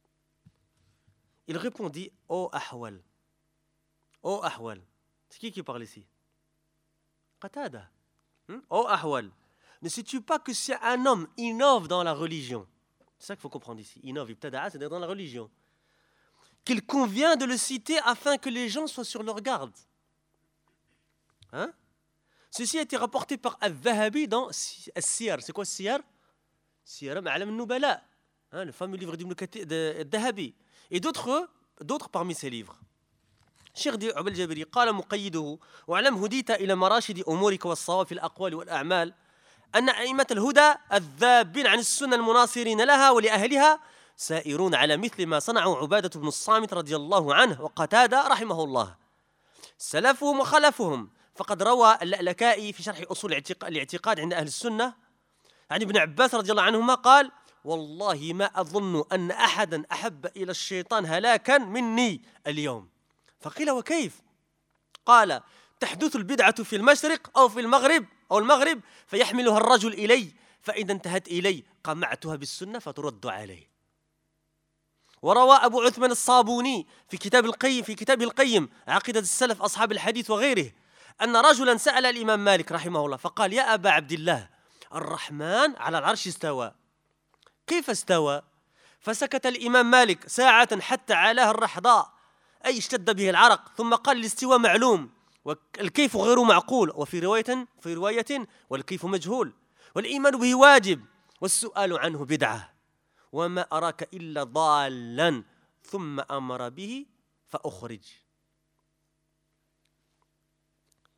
Il répondit, oh Ahwal. Oh Ahwal. C'est qui parle ici? Qatada. Oh Ahwal. Ne sais-tu pas que si un homme innove dans la religion, c'est ça qu'il faut comprendre ici, innove, ibtada'a, c'est-à-dire dans la religion, qu'il convient de le citer afin que les gens soient sur leur garde. Hein? Ceci a été rapporté par Al-Dhahabi dans Al-Siyar. C'est quoi Al-Siyar? Siyar Ma'alam al-Nubala, le fameux livre d'Al-Dhahabi. Et d'autres parmi ces livres. Cheikh dit Obaid al-Jabiri, قال مقيده وعلم هديت إلى مراشد أمورك والصواب في الأقوال والأعمال أن أئمة الهدى الذابين عن السنة المناصرين لها ولأهلها سائرون على مثل ما صنعوا عبادة بن الصامت رضي الله عنه وقتادة رحمه الله سلفهم وخلفهم. فقد روى اللألكائي في شرح أصول الاعتقاد عند أهل السنة عن ابن عباس رضي الله عنهما قال والله ما أظن أن أحدا أحب إلى الشيطان هلاكا مني اليوم. فقيل وكيف؟ قال تحدث البدعة في المشرق أو في المغرب فيحملها الرجل إلي فإذا انتهت إلي قمعتها بالسنة فترد عليه. وروى أبو عثمان الصابوني في كتابه القيم عقيدة السلف أصحاب الحديث وغيره أن رجلا سأل الإمام مالك رحمه الله فقال يا أبا عبد الله الرحمن على العرش استوى كيف استوى؟ فسكت الإمام مالك ساعة حتى علاه الرحضاء أي اشتد به العرق ثم قال الاستواء معلوم والكيف غير معقول وفي رواية والكيف مجهول والإيمان به واجب والسؤال عنه بدعة وما أراك إلا ضالا ثم أمر به فأخرج.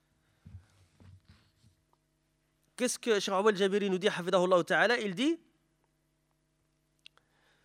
Qu'est-ce que Cheikh Obaid al-Jabiri nous dit, hafidahullah ta'ala? Il dit,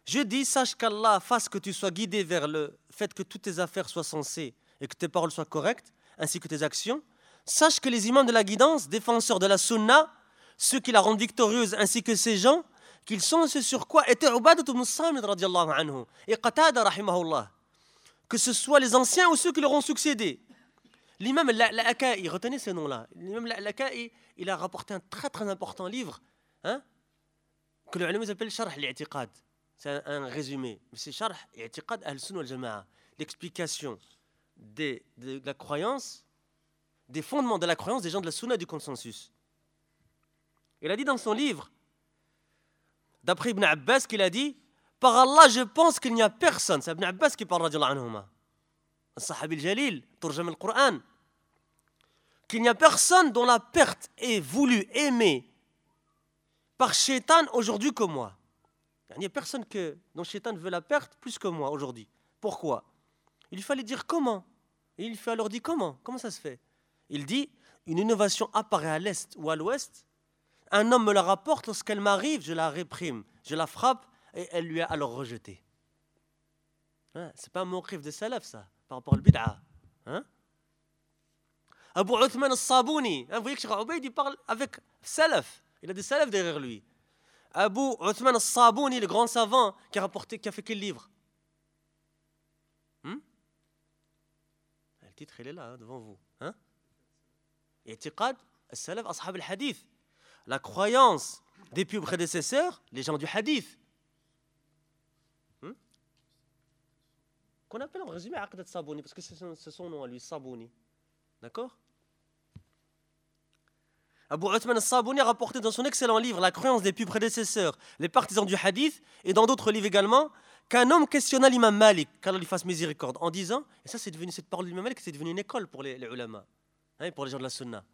Je dis, sache qu'Allah fasse que tu sois guidé vers le fait que toutes tes affaires soient sensées et que tes paroles soient correctes, ainsi que tes actions. Sache que les imams de la guidance, défenseurs de la sunna, ceux qui la rendent victorieuse, ainsi que ces gens, qu'ils sont ce sur quoi était Ubadat ibn Samit radiallahu anhu et Qatada rahimahullah, que ce soit les anciens ou ceux qui leur ont succédé. L'imam al-La'aka'i, retenez ces noms-là, l'imam al-La'aka'i, il a rapporté un très très important livre, que les ulama appellent Sharh al-I'tiqad. C'est un résumé. C'est Sharh al-I'tiqad al-Sunna wal-Jama'a, l'explication de la croyance, des fondements de la croyance des gens de la Sunna du consensus. Il a dit dans son livre, d'après Ibn Abbas, qu'il a dit, par Allah, je pense qu'il n'y a personne. C'est Ibn Abbas qui parle, radiallahu anhuma, un sahabi al-Jalil, turjam al-Qur'an, qu'il n'y a personne dont la perte est voulue, aimée par Shaitan aujourd'hui que moi. Il n'y a personne dont Shaitan veut la perte plus que moi aujourd'hui. Pourquoi? Il fallait dire comment. Et il fait alors dire comment. Comment ça se fait? Il dit, une innovation apparaît à l'est ou à l'ouest. Un homme me la rapporte, lorsqu'elle m'arrive, je la réprime, je la frappe et elle lui a alors rejeté. C'est pas un mawqif de salaf ça, par rapport au bid'a. Abu Uthman al-Sabouni, vous voyez que Cheikh Ubayd il parle avec salaf, il a des salaf derrière lui. Abu Uthman al-Sabouni, le grand savant qui a fait quel livre? Le titre il est là devant vous. I'tiqad al-salaf ashab al-hadith. La croyance des pieux prédécesseurs, les gens du hadith. Qu'on appelle en résumé Aqdat Sabouni, parce que c'est son nom à lui, Sabouni. D'accord? Abu Uthman al-Sabouni a rapporté dans son excellent livre La croyance des pieux prédécesseurs, les partisans du hadith, et dans d'autres livres également, qu'un homme questionna l'imam Malik, qu'Allah lui fasse miséricorde, en disant, et ça c'est devenu, cette parole de l'imam Malik, c'est devenu une école pour les ulama, pour les gens de la sunna.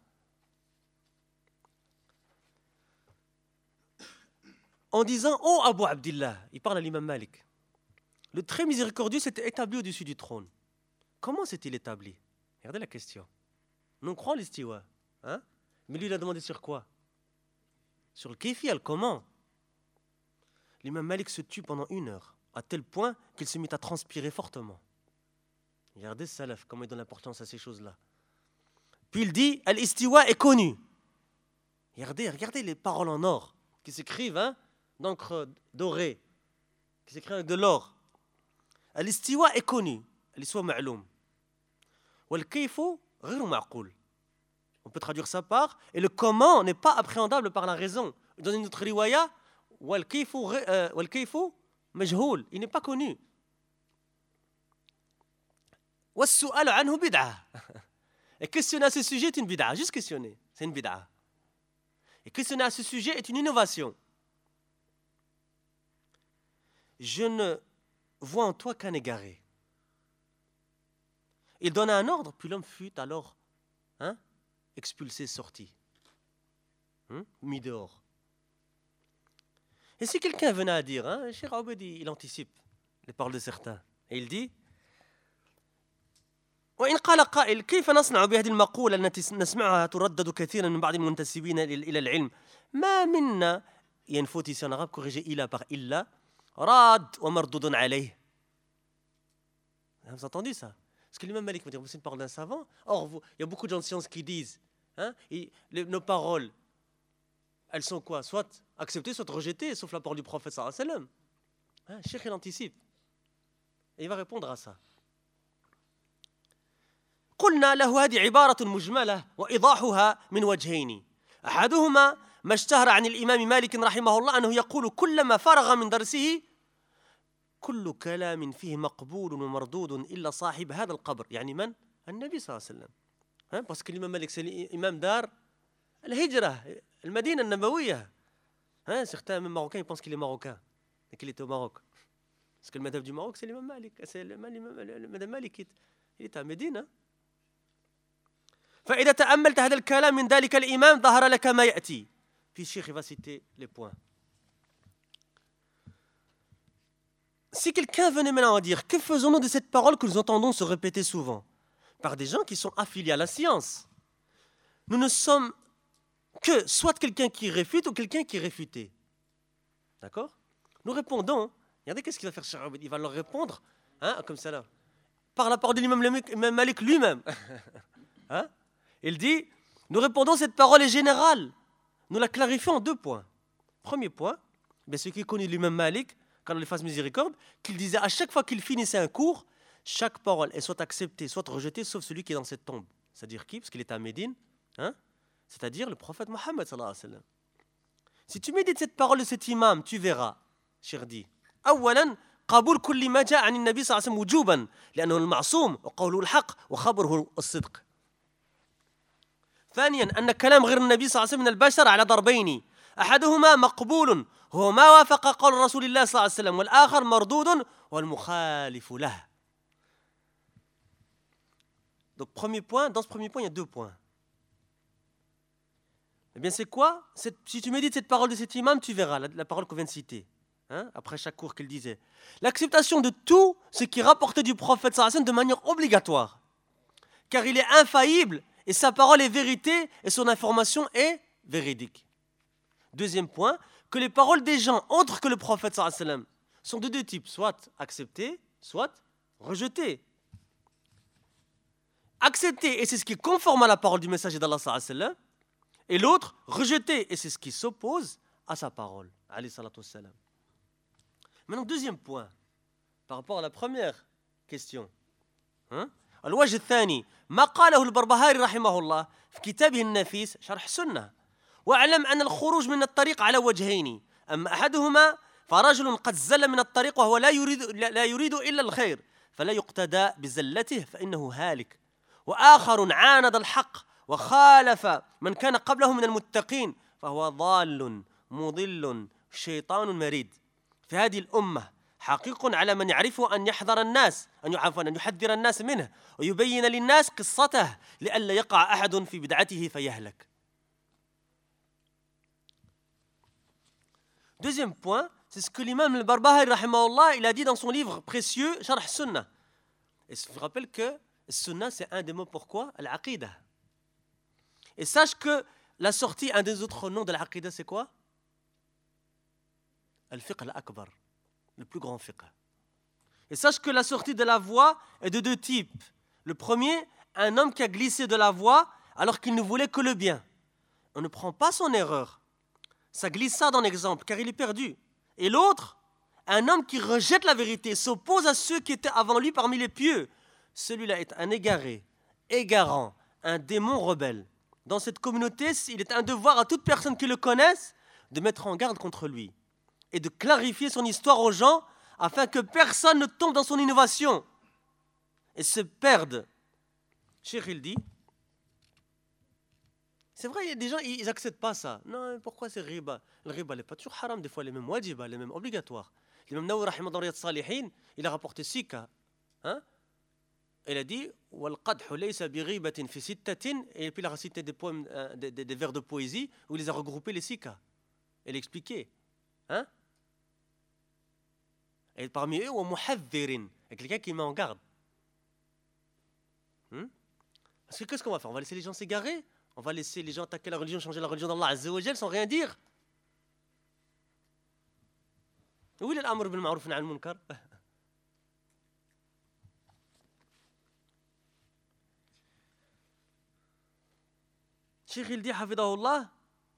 En disant, oh Abu Abdillah, il parle à l'imam Malik, le très miséricordieux s'était établi au-dessus du trône. Comment s'est-il établi? Regardez la question. Nous croyons l'istiwa, mais lui il a demandé sur quoi? Sur le kayfi, le comment. L'imam Malik se tue pendant 1 heure, à tel point qu'il se mit à transpirer fortement. Regardez salaf, comment il donne l'importance à ces choses-là. Puis il dit, al-istiwa est connu. Regardez les paroles en or qui s'écrivent d'encre dorée, qui s'écrivent avec de l'or. Al-istiwa est connu, al-istiwa ma'loum. Wal-kayfu ghayru ma'qoul. On peut traduire ça par, et le comment n'est pas appréhendable par la raison. Dans une autre riwaya, wal-kayfu majhoul, il n'est pas connu. Was-su'al anhu bid'ah. Et questionner à ce sujet est une bid'ah, juste questionner, c'est une bid'ah. Et questionner à ce sujet est une innovation. Je ne vois en toi qu'un égaré. Il donna un ordre, puis l'homme fut alors expulsé, sorti, mis dehors. Et si quelqu'un venait à dire, Cheikh Ubayd, il anticipe les paroles de certains, et il dit, وإن قال قائل كيف نصنع بهذه المقولة التي نسمعها تردد كثيرا من بعض المنتسبين إلى العلم ما منا ينفوت ici en arabe corrigé إلا par إلا راد ومردود عليه. Vous avez entendu ça? Parce que l'imam Malik va dire, c'est une parole d'un savant. Or, il y a beaucoup de gens de science qui disent, nos paroles, elles sont quoi? Soit acceptées, soit rejetées, sauf la parole du prophète sallallahu alayhi wa sallam. Cheikh, il anticipe. Et il va répondre à ça. قلنا له هذه عبارة مجملة وإيضاحها من وجهين. أحدهما ما اشتهر عن الإمام مالك رحمه الله أنه يقول كلما فرغ من درسه كل كلام فيه مقبول ومردود إلا صاحب هذا القبر. يعني من؟ النبي صلى الله عليه وسلم. Parce que l'imam Malik c'est l'imam d'Ar al-Hijra, المدينة النبوية. Certains même marocains ils pensent qu'il est marocain et qu'il était au Maroc. Parce que le madhab du Maroc c'est l'imam Malik, c'est le madhab Malik, il est à Médine. فإذا تأملت هذا الكلام من ذلك الإمام ظهر لك ما يأتي. Puis Cheikh va citer les points. Si quelqu'un venait maintenant à dire, que faisons-nous de cette parole que nous entendons se répéter souvent par des gens qui sont affiliés à la science? Nous ne sommes que soit quelqu'un qui réfute ou quelqu'un qui est réfuté. D'accord? Nous répondons, Regardez qu'est-ce qu'il va faire Cheikh Obeid. Il va leur répondre, hein, comme ça là, par la parole de l'imam Malik lui-même. Hein? Il dit, nous répondons, cette parole est générale. Nous la clarifions en 2 points. Premier point, ce qui est connu de l'imam Malik, quand on lui fasse miséricorde, qu'il disait à chaque fois qu'il finissait un cours, chaque parole est soit acceptée, soit rejetée, sauf celui qui est dans cette tombe. C'est-à-dire qui? Parce qu'il est à Médine. Hein? C'est-à-dire le prophète Mohammed sallallahu alayhi wa sallam. Si tu médites cette parole de cet imam, tu verras, Cheikh dit, أولاً قبول كل ما جاء عن النبي صلى الله عليه وسلم وجوباً لأنه المعصوم وقوله الحق وخبره الصدق. ثانياً أن كلام غير النبي صلى الله عليه وسلم من البشر على ضربين، أحدهما مقبول هو ما وافق قول رسول الله صلى الله عليه وسلم، والآخر مردود والمخالف له. Donc premier point, dans ce premier point, il y a 2 points. Eh bien, c'est quoi? Si tu médites cette parole de cet imam, tu verras la parole qu'on vient de citer, hein, après chaque cours qu'il disait. L'acceptation de tout ce qui est rapporté du prophète sallallahu alayhi wa sallam de manière obligatoire. Car il est infaillible et sa parole est vérité et son information est véridique. Deuxième point, que les paroles des gens autres que le prophète sallallahu alayhi wa sallam sont de 2 types, soit acceptées, soit rejetées. Acceptées, et c'est ce qui est conforme à la parole du messager d'Allah sallallahu alayhi wa sallam, et l'autre, rejeté, et c'est ce qui s'oppose à sa parole. Maintenant, deuxième point, par rapport à la première question. الوجه الثاني ما قاله البربهاري رحمه الله في كتابه النفيس شرح السنة. واعلم أن الخروج من الطريق على وجهين، أما أحدهما فرجل قد زل من الطريق وهو لا يريد إلا الخير فلا يقتدى بزلته فإنه هالك، وآخر عاند الحق وخالف من كان قبله من المتقين فهو ضال مضل شيطان مريد. في هذه الأمة حقيق على من يعرفه أن يحذر الناس أن يحذر الناس منه ويبين للناس قصته لئلا يقع أحد في بدعته فيهلك. Deuxième point, c'est ce que l'imam al-Barbahari rahimahullah, il a dit dans son livre précieux Sharh Sunnah. Et je vous rappelle que Sunnah, c'est un des mots pourquoi Al-Aqidah. Et sache que la sortie, un des autres noms de l'Aqidah, c'est quoi? Al-Fiqh al-Akbar, le plus grand fiqh. Et sache que la sortie de la voie est de 2 types. Le premier, un homme qui a glissé de la voie alors qu'il ne voulait que le bien. On ne prend pas son erreur. Ça glissade en exemple, car il est perdu. Et l'autre, un homme qui rejette la vérité, s'oppose à ceux qui étaient avant lui parmi les pieux. Celui-là est un égaré, égarant, un démon rebelle. Dans cette communauté, il est un devoir à toute personne qui le connaisse de mettre en garde contre lui et de clarifier son histoire aux gens afin que personne ne tombe dans son innovation et se perde. Cheikh il dit, c'est vrai, il y a des gens, ils n'acceptent pas ça. Non, pourquoi c'est riba? Le riba n'est pas toujours haram, des fois les mêmes wajiba, les mêmes obligatoires. L'imam Nawawi rahimahullah Riyad Salihin, il a rapporté 6 cas. Hein? Il a dit وَالْقَدْحُ لَيْسَ بِغِيبَةٍ فِي سِتَّةٍ, et puis il a cité des poèmes, des vers de poésie où il les a regroupés les 6 cas. Il a expliqué. Hein? Et parmi eux, وَمُحَذِّرٍ, quelqu'un qui met en garde. Parce que qu'est-ce qu'on va faire? On va laisser les gens s'égarer? On va laisser les gens attaquer la religion, changer la religion d'Allah Azza wa Jal sans rien dire? Où est l'amr bil ma'ruf wa nahy anil munkar? Cheikh il dit, hafidahullah,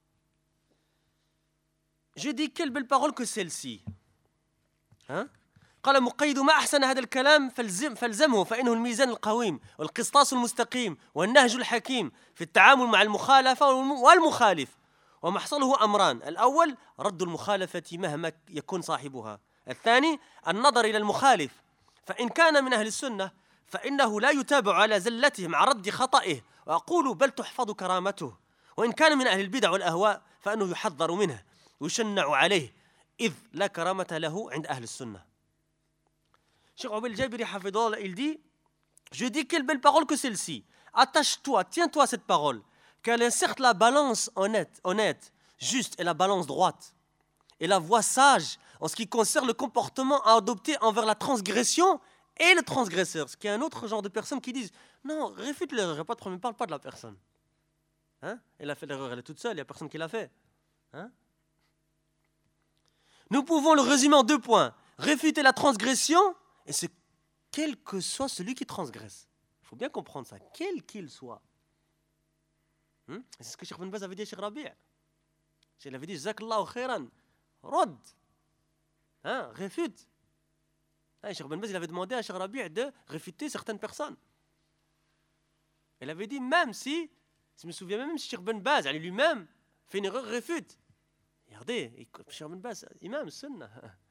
je dis quelle belle parole que celle-ci. Hein? قال مقيد ما أحسن هذا الكلام فالزمه فإنه الميزان القويم والقسطاس المستقيم والنهج الحكيم في التعامل مع المخالفة والمخالف، ومحصله أمران: الأول رد المخالفة مهما يكون صاحبها، الثاني النظر إلى المخالف، فإن كان من أهل السنة فإنه لا يتابع على زلته مع رد خطئه، وأقول بل تحفظ كرامته، وإن كان من أهل البدع والأهواء فإنه يحذر منه ويشنع عليه إذ لا كرامة له عند أهل السنة. Cheikh Obeid Jabiri hafidahullah, il dit, je dis quelle belle parole que celle-ci. Attache-toi, tiens-toi à cette parole, car elle inserte la balance honnête, juste et la balance droite, et la voie sage en ce qui concerne le comportement à adopter envers la transgression et le transgresseur. Ce qui est un autre genre de personnes qui disent, non, réfute l'erreur, il n'y a pas de problème, ne parle pas de la personne. Hein? Elle a fait l'erreur, elle est toute seule, il n'y a personne qui l'a fait. Hein? Nous pouvons le résumer en 2 points. réfuter la transgression, et c'est quel que soit celui qui transgresse. Il faut bien comprendre ça, quel qu'il soit. C'est ce que Cheikh Ibn Baz avait dit à Cheikh Rabi'. Il avait dit, Jazakallahu khairan, rod, réfute. Cheikh Ibn Baz, il avait demandé à Cheikh Rabi' de réfuter certaines personnes. Il avait dit, même si je me souviens même si Cheikh Ibn Baz lui-même fait une erreur, réfute. Regardez, Cheikh Ibn Baz, imam, sunnah.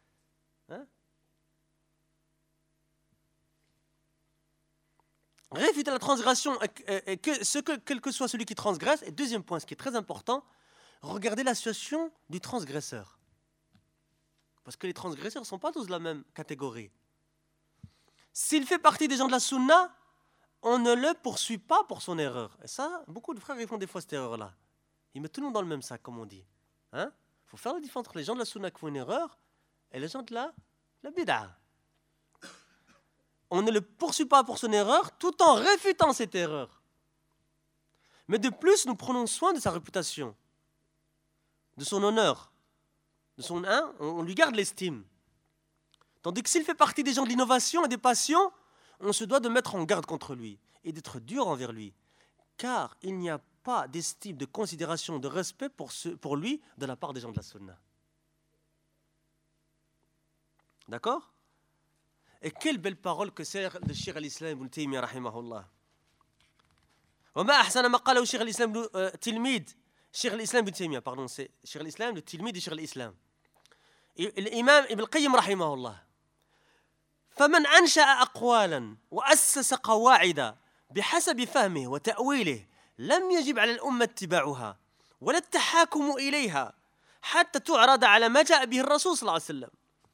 Réfuter la transgression, quel que soit celui qui transgresse. Et deuxième point, ce qui est très important, regardez la situation du transgresseur. Parce que les transgresseurs ne sont pas tous de la même catégorie. S'il fait partie des gens de la sunna, on ne le poursuit pas pour son erreur. Et ça, beaucoup de frères ils font des fois cette erreur-là. Ils mettent tout le monde dans le même sac, comme on dit. Il faut faire la différence entre les gens de la sunna qui font une erreur et les gens de la bid'a. On ne le poursuit pas pour son erreur tout en réfutant cette erreur. Mais de plus, nous prenons soin de sa réputation, de son honneur, on lui garde l'estime. Tandis que s'il fait partie des gens de l'innovation et des passions, on se doit de mettre en garde contre lui et d'être dur envers lui. Car il n'y a pas d'estime, de considération, de respect pour lui de la part des gens de la sunna. D'accord ? Et quelle belle parole que c'est de Cheikh al-Islam ibn Taymiyyah rahimahullah. وما أحسن ما قاله شيخ الإسلام تلميذ شيخ الإسلام ابن تيمية pardon c'est شيخ الإسلام le تلميذ de شيخ الإسلام الإمام ابن القيم رحمه الله فمن أنشأ أقوالا وأسس قواعد بحسب فهمه وتأويله لم يجب على الأمة اتباعها ولا التحاكم إليها حتى تعرض على ما جاء به الرسول صلى الله عليه وسلم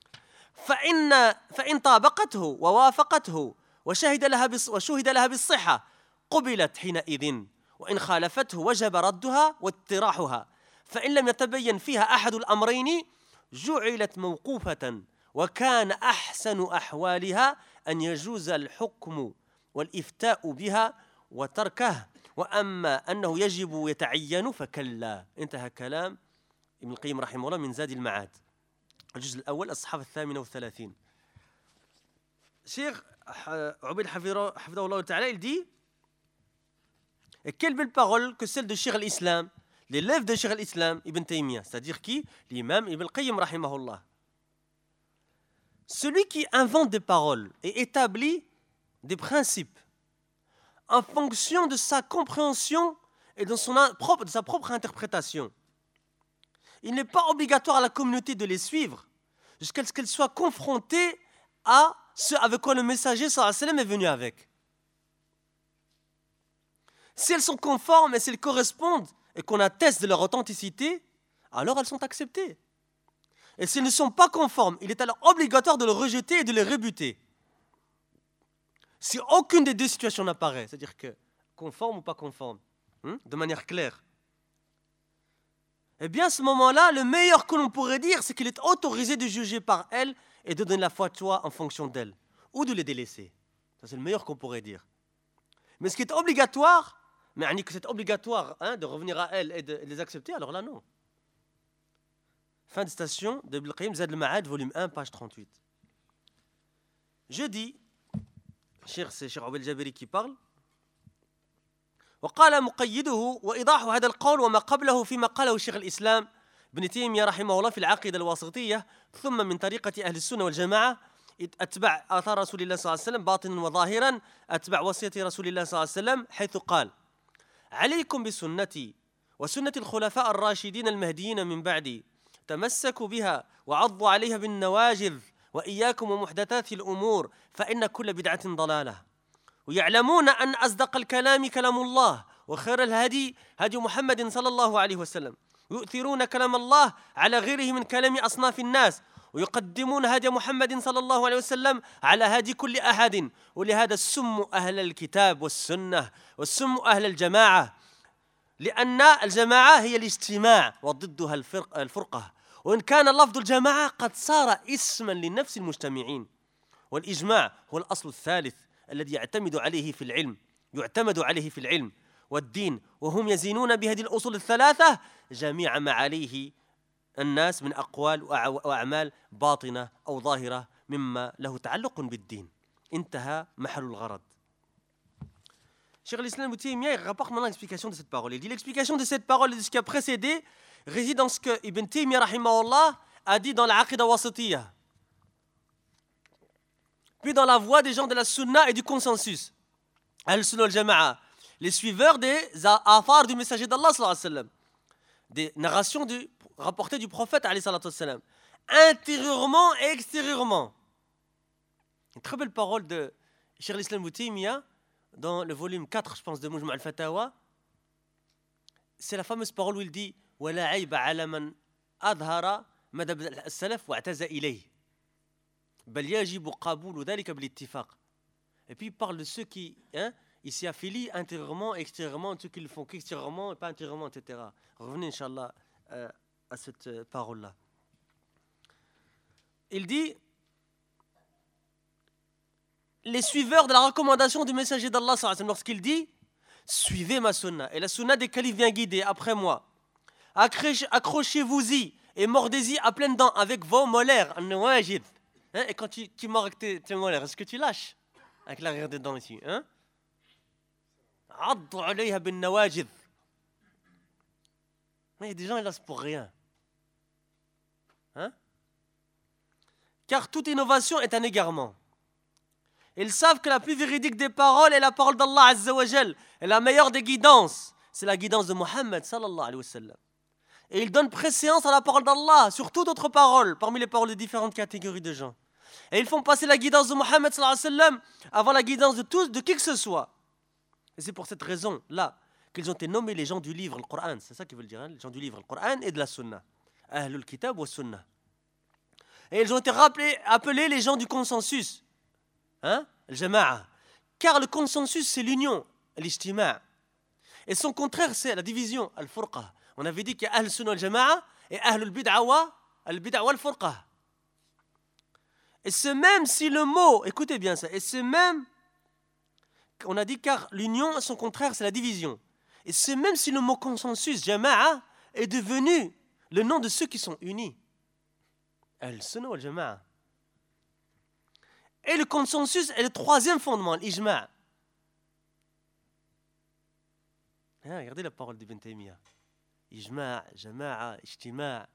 فإن طابقته ووافقته وشهد لها بالصحة قبلت حينئذ وإن خالفته وجب ردها واطراحها فإن لم يتبين فيها أحد الأمرين جعلت موقوفة وكان أحسن أحوالها أن يجوز الحكم والإفتاء بها وتركه وأما أنه يجب يتعين فكلا. انتهى كلام ابن القيم رحمه الله من زاد المعاد الجزء الأول الصحافة 38. Cheikh Ubayd Hafidahullah Ta'ala, il dit, et quelle belle parole que celle de Cheikh al-Islam, l'élève de Cheikh al-Islam Ibn Taymiyyah, c'est-à-dire qui? L'imam Ibn al-Qayyim rahimahullah. Celui qui invente des paroles et établit des principes en fonction de sa compréhension et de sa propre interprétation, il n'est pas obligatoire à la communauté de les suivre jusqu'à ce qu'elle soit confrontée à ce avec quoi le messager sallallahu alayhi wa sallam est venu avec. Si elles sont conformes et si elles correspondent et qu'on atteste de leur authenticité, alors elles sont acceptées. Et si elles ne sont pas conformes, il est alors obligatoire de les rejeter et de les rébuter. Si aucune des deux situations n'apparaît, c'est-à-dire que conforme ou pas conforme, de manière claire, eh bien à ce moment-là, le meilleur que l'on pourrait dire, c'est qu'il est autorisé de juger par elles et de donner la fatwa en fonction d'elles, ou de les délaisser. Ça, c'est le meilleur qu'on pourrait dire. Mais ce qui est obligatoire, mais que c'est obligatoire de revenir à elles et de les accepter, alors là, non. Fin de citation de Ibn al-Qayyim, Zad al-Ma'ad, volume 1, page 38. Je dis, c'est Cheikh Ubayd al-Jabiri qui parle, وقال مقيده وإيضاح هذا القول وما قبله فيما قاله شيخ الإسلام ابن تيمية رحمه الله في العقيدة الواسطية ثم من طريقة أهل السنة والجماعة أتبع آثار رسول الله صلى الله عليه وسلم باطنا وظاهرا أتبع وصية رسول الله صلى الله عليه وسلم حيث قال عليكم بسنتي وسنة الخلفاء الراشدين المهديين من بعدي تمسكوا بها وعضوا عليها بالنواجذ وإياكم ومحدثات الأمور فإن كل بدعة ضلالة ويعلمون أن أصدق الكلام كلام الله وخير الهدي هدي محمد صلى الله عليه وسلم يؤثرون كلام الله على غيره من كلام أصناف الناس ويقدمون هدي محمد صلى الله عليه وسلم على هدي كل أحد ولهذا السم أهل الكتاب والسنة والسم أهل الجماعة لأن الجماعة هي الاجتماع وضدها الفرقة وإن كان لفظ الجماعة قد صار اسما لنفس المجتمعين والإجماع هو الأصل الثالث الذي يعتمد عليه في العلم والدين وهم يزينون بهذه الأصول الثلاثة جميع ما عليه الناس من أقوال وأعمال باطنة أو ظاهرة مما له تعلق بالدين. انتهى محل الغرض. Cheikh al-Islam Ibn Taymiyyah, il rapporte maintenant l'explication de cette parole. Il dit l'explication de cette parole et de ce qui a précédé réside dans ce que Ibn Taymiyyah rahimahullah a dit dans la Aqidah Wasatiyya, puis dans la voie des gens de la Sunna et du consensus. Al-Sunna al-Jama'a, les suiveurs des athar du messager d'Allah sallallahu alayhi wa sallam, des narrations rapportées du prophète alayhi salatu wa sallam, intérieurement et extérieurement. Une très belle parole de Cheikh al-Islam Ibn Taymiyyah dans le volume 4, je pense, de Mujma' al-Fatawa. C'est la fameuse parole où il dit وَلَا عَيْبَ عَلَى مَنْ أَظْهَرَ مَذْهَبَ السَّلَفِ وَاعْتَزَ إِلَيْهِ بَلْ يَجِبُ قَبُولُ ذَلِكَ بِالاتِّفَاقِ. Et puis il parle de ceux qui ils s'y affilient intérieurement et extérieurement, ceux qui le font qu'extérieurement et pas intérieurement, etc. Revenez, Inch'Allah, à cette parole-là. Il dit les suiveurs de la recommandation du messager d'Allah, lorsqu'il dit suivez ma sunna, et la sunna des califes vient guider après moi, accrochez-vous-y et mordez-y à pleines dents avec vos molaires. Et quand tu mords avec tes molaires, est-ce que tu lâches avec l'arrière des dents ici? عضوا عليها بالنواجذ. Mais il y a des gens, ils laissent pour rien. Car toute innovation est un égarement. Ils savent que la plus véridique des paroles est la parole d'Allah Azza wa Jal. Et la meilleure des guidances, c'est la guidance de Muhammad sallallahu alayhi wa sallam. Et ils donnent préséance à la parole d'Allah sur toute autre parole, parmi les paroles de différentes catégories de gens. Et ils font passer la guidance de Muhammad sallallahu alayhi wa sallam avant la guidance de qui que ce soit. Et c'est pour cette raison-là qu'ils ont été nommés les gens du livre, le Coran. C'est ça qu'ils veulent dire, les gens du livre, le Coran et de la Sunna. Ahlul Kitab wa Sunna. Et ils ont été appelés les gens du consensus. Le Jama'a. Car le consensus, c'est l'union, l'ijtima'. Et son contraire, c'est la division, al-furqa. On avait dit qu'il y a Ahl Sunna al-Jama'a et Ahlul Bid'a wa al-Furqa. Et c'est même si le mot, écoutez bien ça, et c'est même, on a dit car l'union, son contraire, c'est la division. Et c'est même si le mot consensus, Jama'a, est devenu le nom de ceux qui sont unis. Ahl Sunna al-Jama'a. Et le consensus est le troisième fondement, l'ijma'. Regardez la parole d'Ibn Taymiyyah. Ijma', jama'a, ijtima'.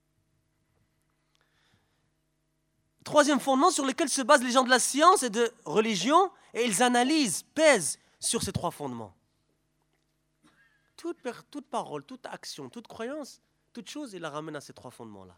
Troisième fondement sur lequel se basent les gens de la science et de religion, et ils analysent, pèsent sur ces trois fondements. Toute parole, toute action, toute croyance, toute chose, il la ramène à ces trois fondements-là.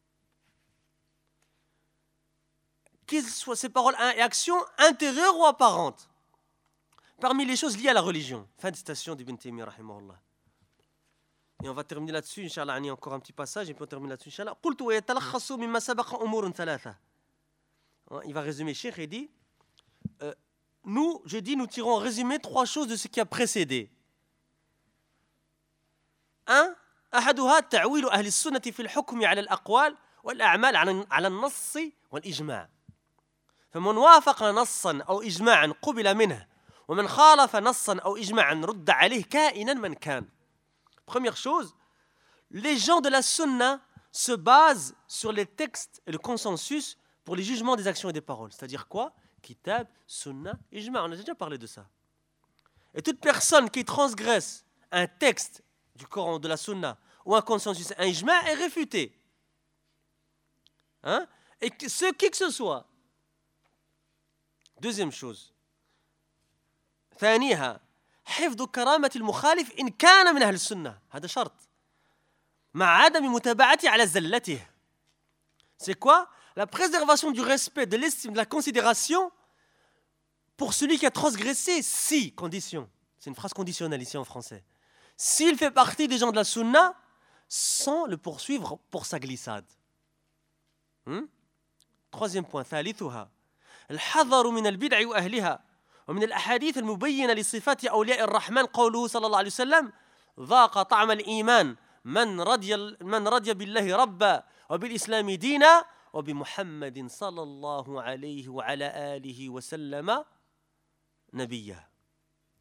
Qu'ils soient ces paroles et actions intérieures ou apparentes, parmi les choses liées à la religion. Fin de citation d'Ibn Taymiyyah, rahimahullah. Et on va terminer là-dessus, Inch'Allah, encore un petit passage, et puis on termine là-dessus, Inch'Allah. قلت ويتلخص مما سبق أمور ثلاثة. Il va résumer, Cheikh, et dit nous tirons en résumé trois choses de ce qui a précédé. 1. أحدها تعويل أهل السنة في الحكم على الأقوال والأعمال على النص والإجماع. فمن وافق نصا أو إجماعا قبل منه ومن خالف نصا أو إجماعا رد عليه كائنا من كان. Première chose, les gens de la sunna se basent sur les textes et le consensus pour les jugements des actions et des paroles. C'est-à-dire quoi? Kitab, sunna, ijma'. On a déjà parlé de ça. Et toute personne qui transgresse un texte du Coran, de la sunna, ou un consensus, un ijma' est réfuté. Et qui que ce soit. Deuxième chose. ثانيها حفظ كرامة المخالف إن كان من أهل السنة. هذا شرط. مع عدم متابعته على زلته. C'est quoi? La préservation du respect, de l'estime, de la considération pour celui qui a transgressé, si, condition. C'est une phrase conditionnelle ici en français. S'il fait partie des gens de la sunna, sans le poursuivre pour sa glissade. Troisième point. ثالثها الحذر من البدع وأهلها ومن الأحاديث المبينة لصفات أولياء الرحمن قوله صلى الله عليه وسلم ذاق طعم الإيمان من رضي بالله ربا وبالإسلام دينا وبمحمد صلى الله عليه وعلى آله وسلم نبيا.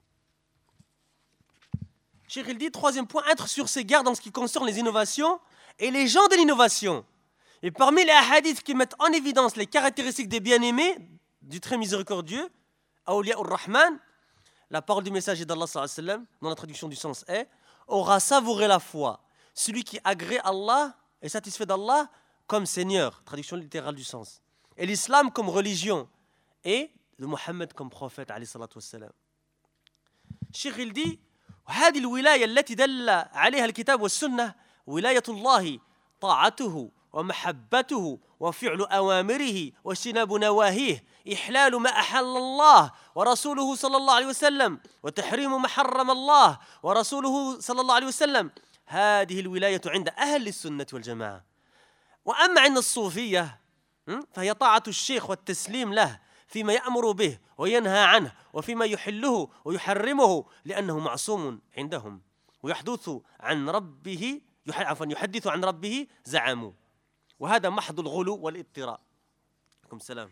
Cheikh il dit, troisième point, être sur ses gardes en ce qui concerne les innovations et les gens de l'innovation. Et parmi les hadiths qui mettent en évidence les caractéristiques des bien-aimés, du très miséricordieux, Awliya ur-Rahman, la parole du messager d'Allah sallallahu alayhi wa sallam, dans la traduction du sens est, aura savouré la foi, celui qui agrée Allah est satisfait d'Allah comme Seigneur, traduction littérale du sens, et l'islam comme religion, et de Mohammed comme prophète alayhi salatu wassalam. Cheikh il dit هذه الولاية التي دل عليها الكتاب والسنة ولاية الله طاعته ومحبته وفعل أوامره واجتناب نواهيه إحلال ما أحل الله ورسوله صلى الله عليه وسلم وتحريم ما حرم الله ورسوله صلى الله عليه وسلم هذه الولاية عند أهل السنة والجماعة. وأما عند الصوفية فهي طاعة الشيخ والتسليم له فيما يأمر به وينهى عنه وفيما يحله ويحرمه لأنه معصوم عندهم ويحدث عن ربه يحدث عن ربه زعموا وهذا محض الغلو والاضطراء. عليكم السلام.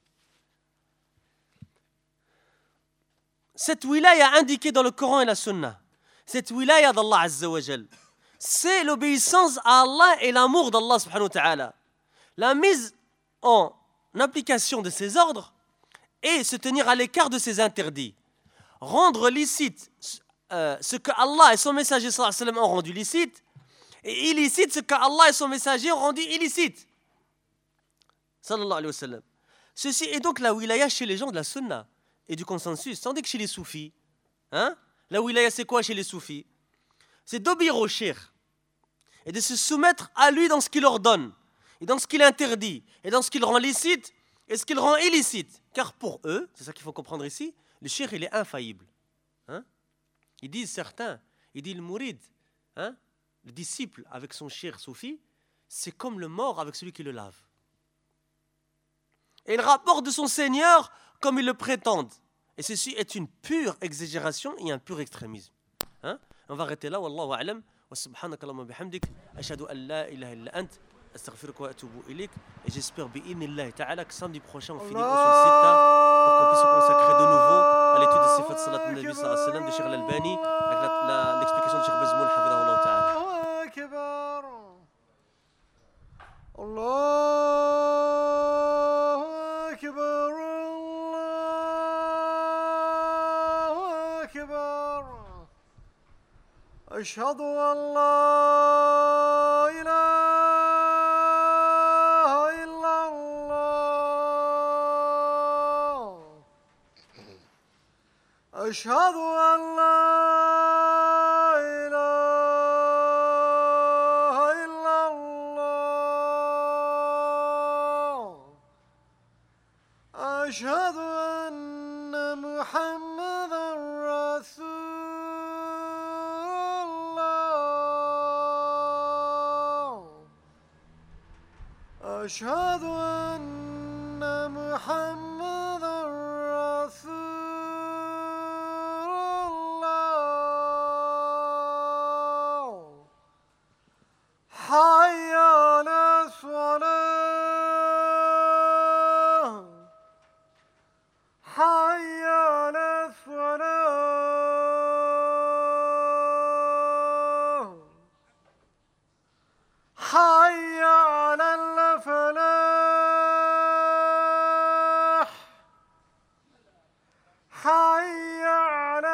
Cette wilaya indiquée dans le Coran et la Sunna, cette wilaya d'Allah Azza wa Jal, c'est l'obéissance à Allah et l'amour d'Allah subhanahu wa ta'ala. La mise en application de ses ordres et se tenir à l'écart de ses interdits. Rendre licite ce que Allah et son messager sallallahu alayhi wa sallam ont rendu licite et illicite ce que Allah et son messager ont rendu illicite. Sallallahu alayhi wa sallam. Ceci est donc la wilaya chez les gens de la sunna et du consensus, tandis que chez les soufis, la wilaya c'est quoi chez les soufis? C'est d'obéir au cheikh et de se soumettre à lui dans ce qu'il ordonne et dans ce qu'il interdit et dans ce qu'il rend licite et ce qu'il rend illicite. Car pour eux, c'est ça qu'il faut comprendre ici, le cheikh il est infaillible. Ils disent certains, ils disent le mourid, le disciple avec son cheikh soufi, c'est comme le mort avec celui qui le lave. Et il rapporte de son Seigneur comme ils le prétendent. Et ceci est une pure exagération et un pur extrémisme. On va arrêter là, wallahu a'lam, wa subhanaka Allahumma bihamdik, ashhadu an la ilaha illa ant, astaghfiruka wa atubu ilayk, et j'espère bi'idhnillah ta'ala que samedi prochain on finit Usul Sitta pour qu'on puisse se consacrer de nouveau à l'étude de Sifat Salat al-Nabi sallallahu alayhi wa sallam de Cheikh Al-Albani avec l'explication de Cheikh Bazmoul hafidahullah ta'ala. Allahu Akbar, Allahu Akbar, Ashhadu an la ilaha illallah, Ashhadu an la أشهد أن محمدا رسول الله أشهد أن محمدا رسول الله حي على الصلاة حي على الصلاة حي على الفلاح حي على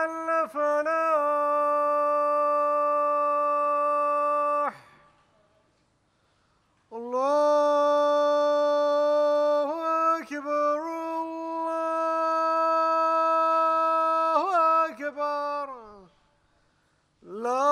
الفلاح الله أكبر الله أكبر لا